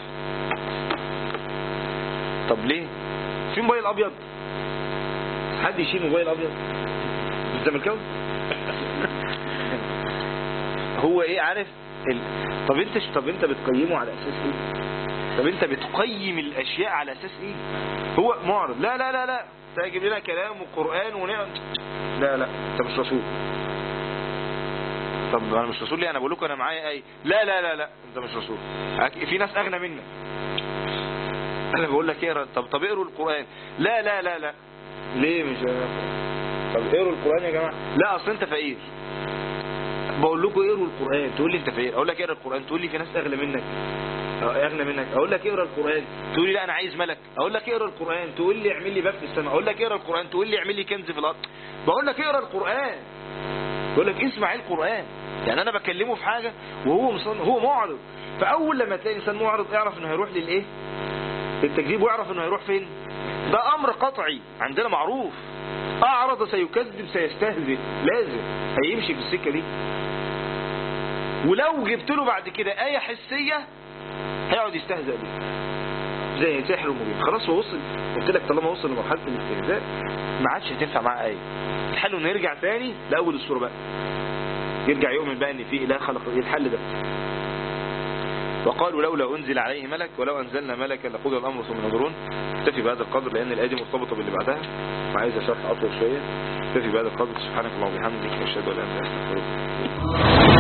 طب ليه؟ في موبايل أبيض؟ حد يشيل موبايل أبيض؟ الزملكاوي؟ هو ايه عارف طب انت بتقيمه على اساس ايه؟ طب انت بتقيم الاشياء على اساس ايه؟ هو معرض، لا لا لا لا تجيب لنا كلام وقرآن ونعم، لا لا انت مش رسول. طب انا مش رسول ليه؟ انا بقول لكم انا معايا ايه؟ لا لا لا لا انت مش رسول، في ناس اغنى منك. انا بقول لك اقرا، طب اقروا القرآن، لا لا لا لا ليه مش؟ طب اقروا القرآن يا جماعه، لا اصل انت فقير. بقول لكم اقروا القرآن تقول لي انت فقير، اقول لك اقرا القرآن تقول لي في ناس اغلى منك، اقول لك اقرا القرآن تقول لي لا انا عايز ملك، اقول لك اقرا القرآن تقول لي اعمل لي باب في السماء، اقول لك اقرا القرآن تقول لي اعمل لي كنز في الارض. بقول لك اقرا القرآن، بقول لك اسمع القرآن. يعني انا بكلمه في حاجة وهو هو معرض. فاول لما تلاقي انسان معرض اعرف انه هيروح للايه؟ التكذيب، واعرف انه هيروح فين. ده امر قطعي عندنا معروف، اعرض سيكذب سيستهزئ، لازم هيمشي في السكة دي. ولو جبت له بعد كده آية حسية هيقعد يستهزئ بيه زي سحر مبين. خلاص هو وصل، قلت لك طالما وصل لمرحلة الاستهزاء ما عادش هتنفع معاه آية. الحل انه يرجع تاني لأول السورة بقى، يرجع يؤمن بقى ان في إله خلق الحل ده. وقالوا لولا أنزل عليه ملك ولو أنزلنا ملكا لقضي الأمر ثم ينظرون. اكتفي بهذا القدر لأن الآية دي مرتبطة باللي بعدها وعايز شرح أطول شوية. اكتفي بهذا القدر. سبحانك اللهم وبحمدك أشهد أن لا إله إلا أنت أستغفرك.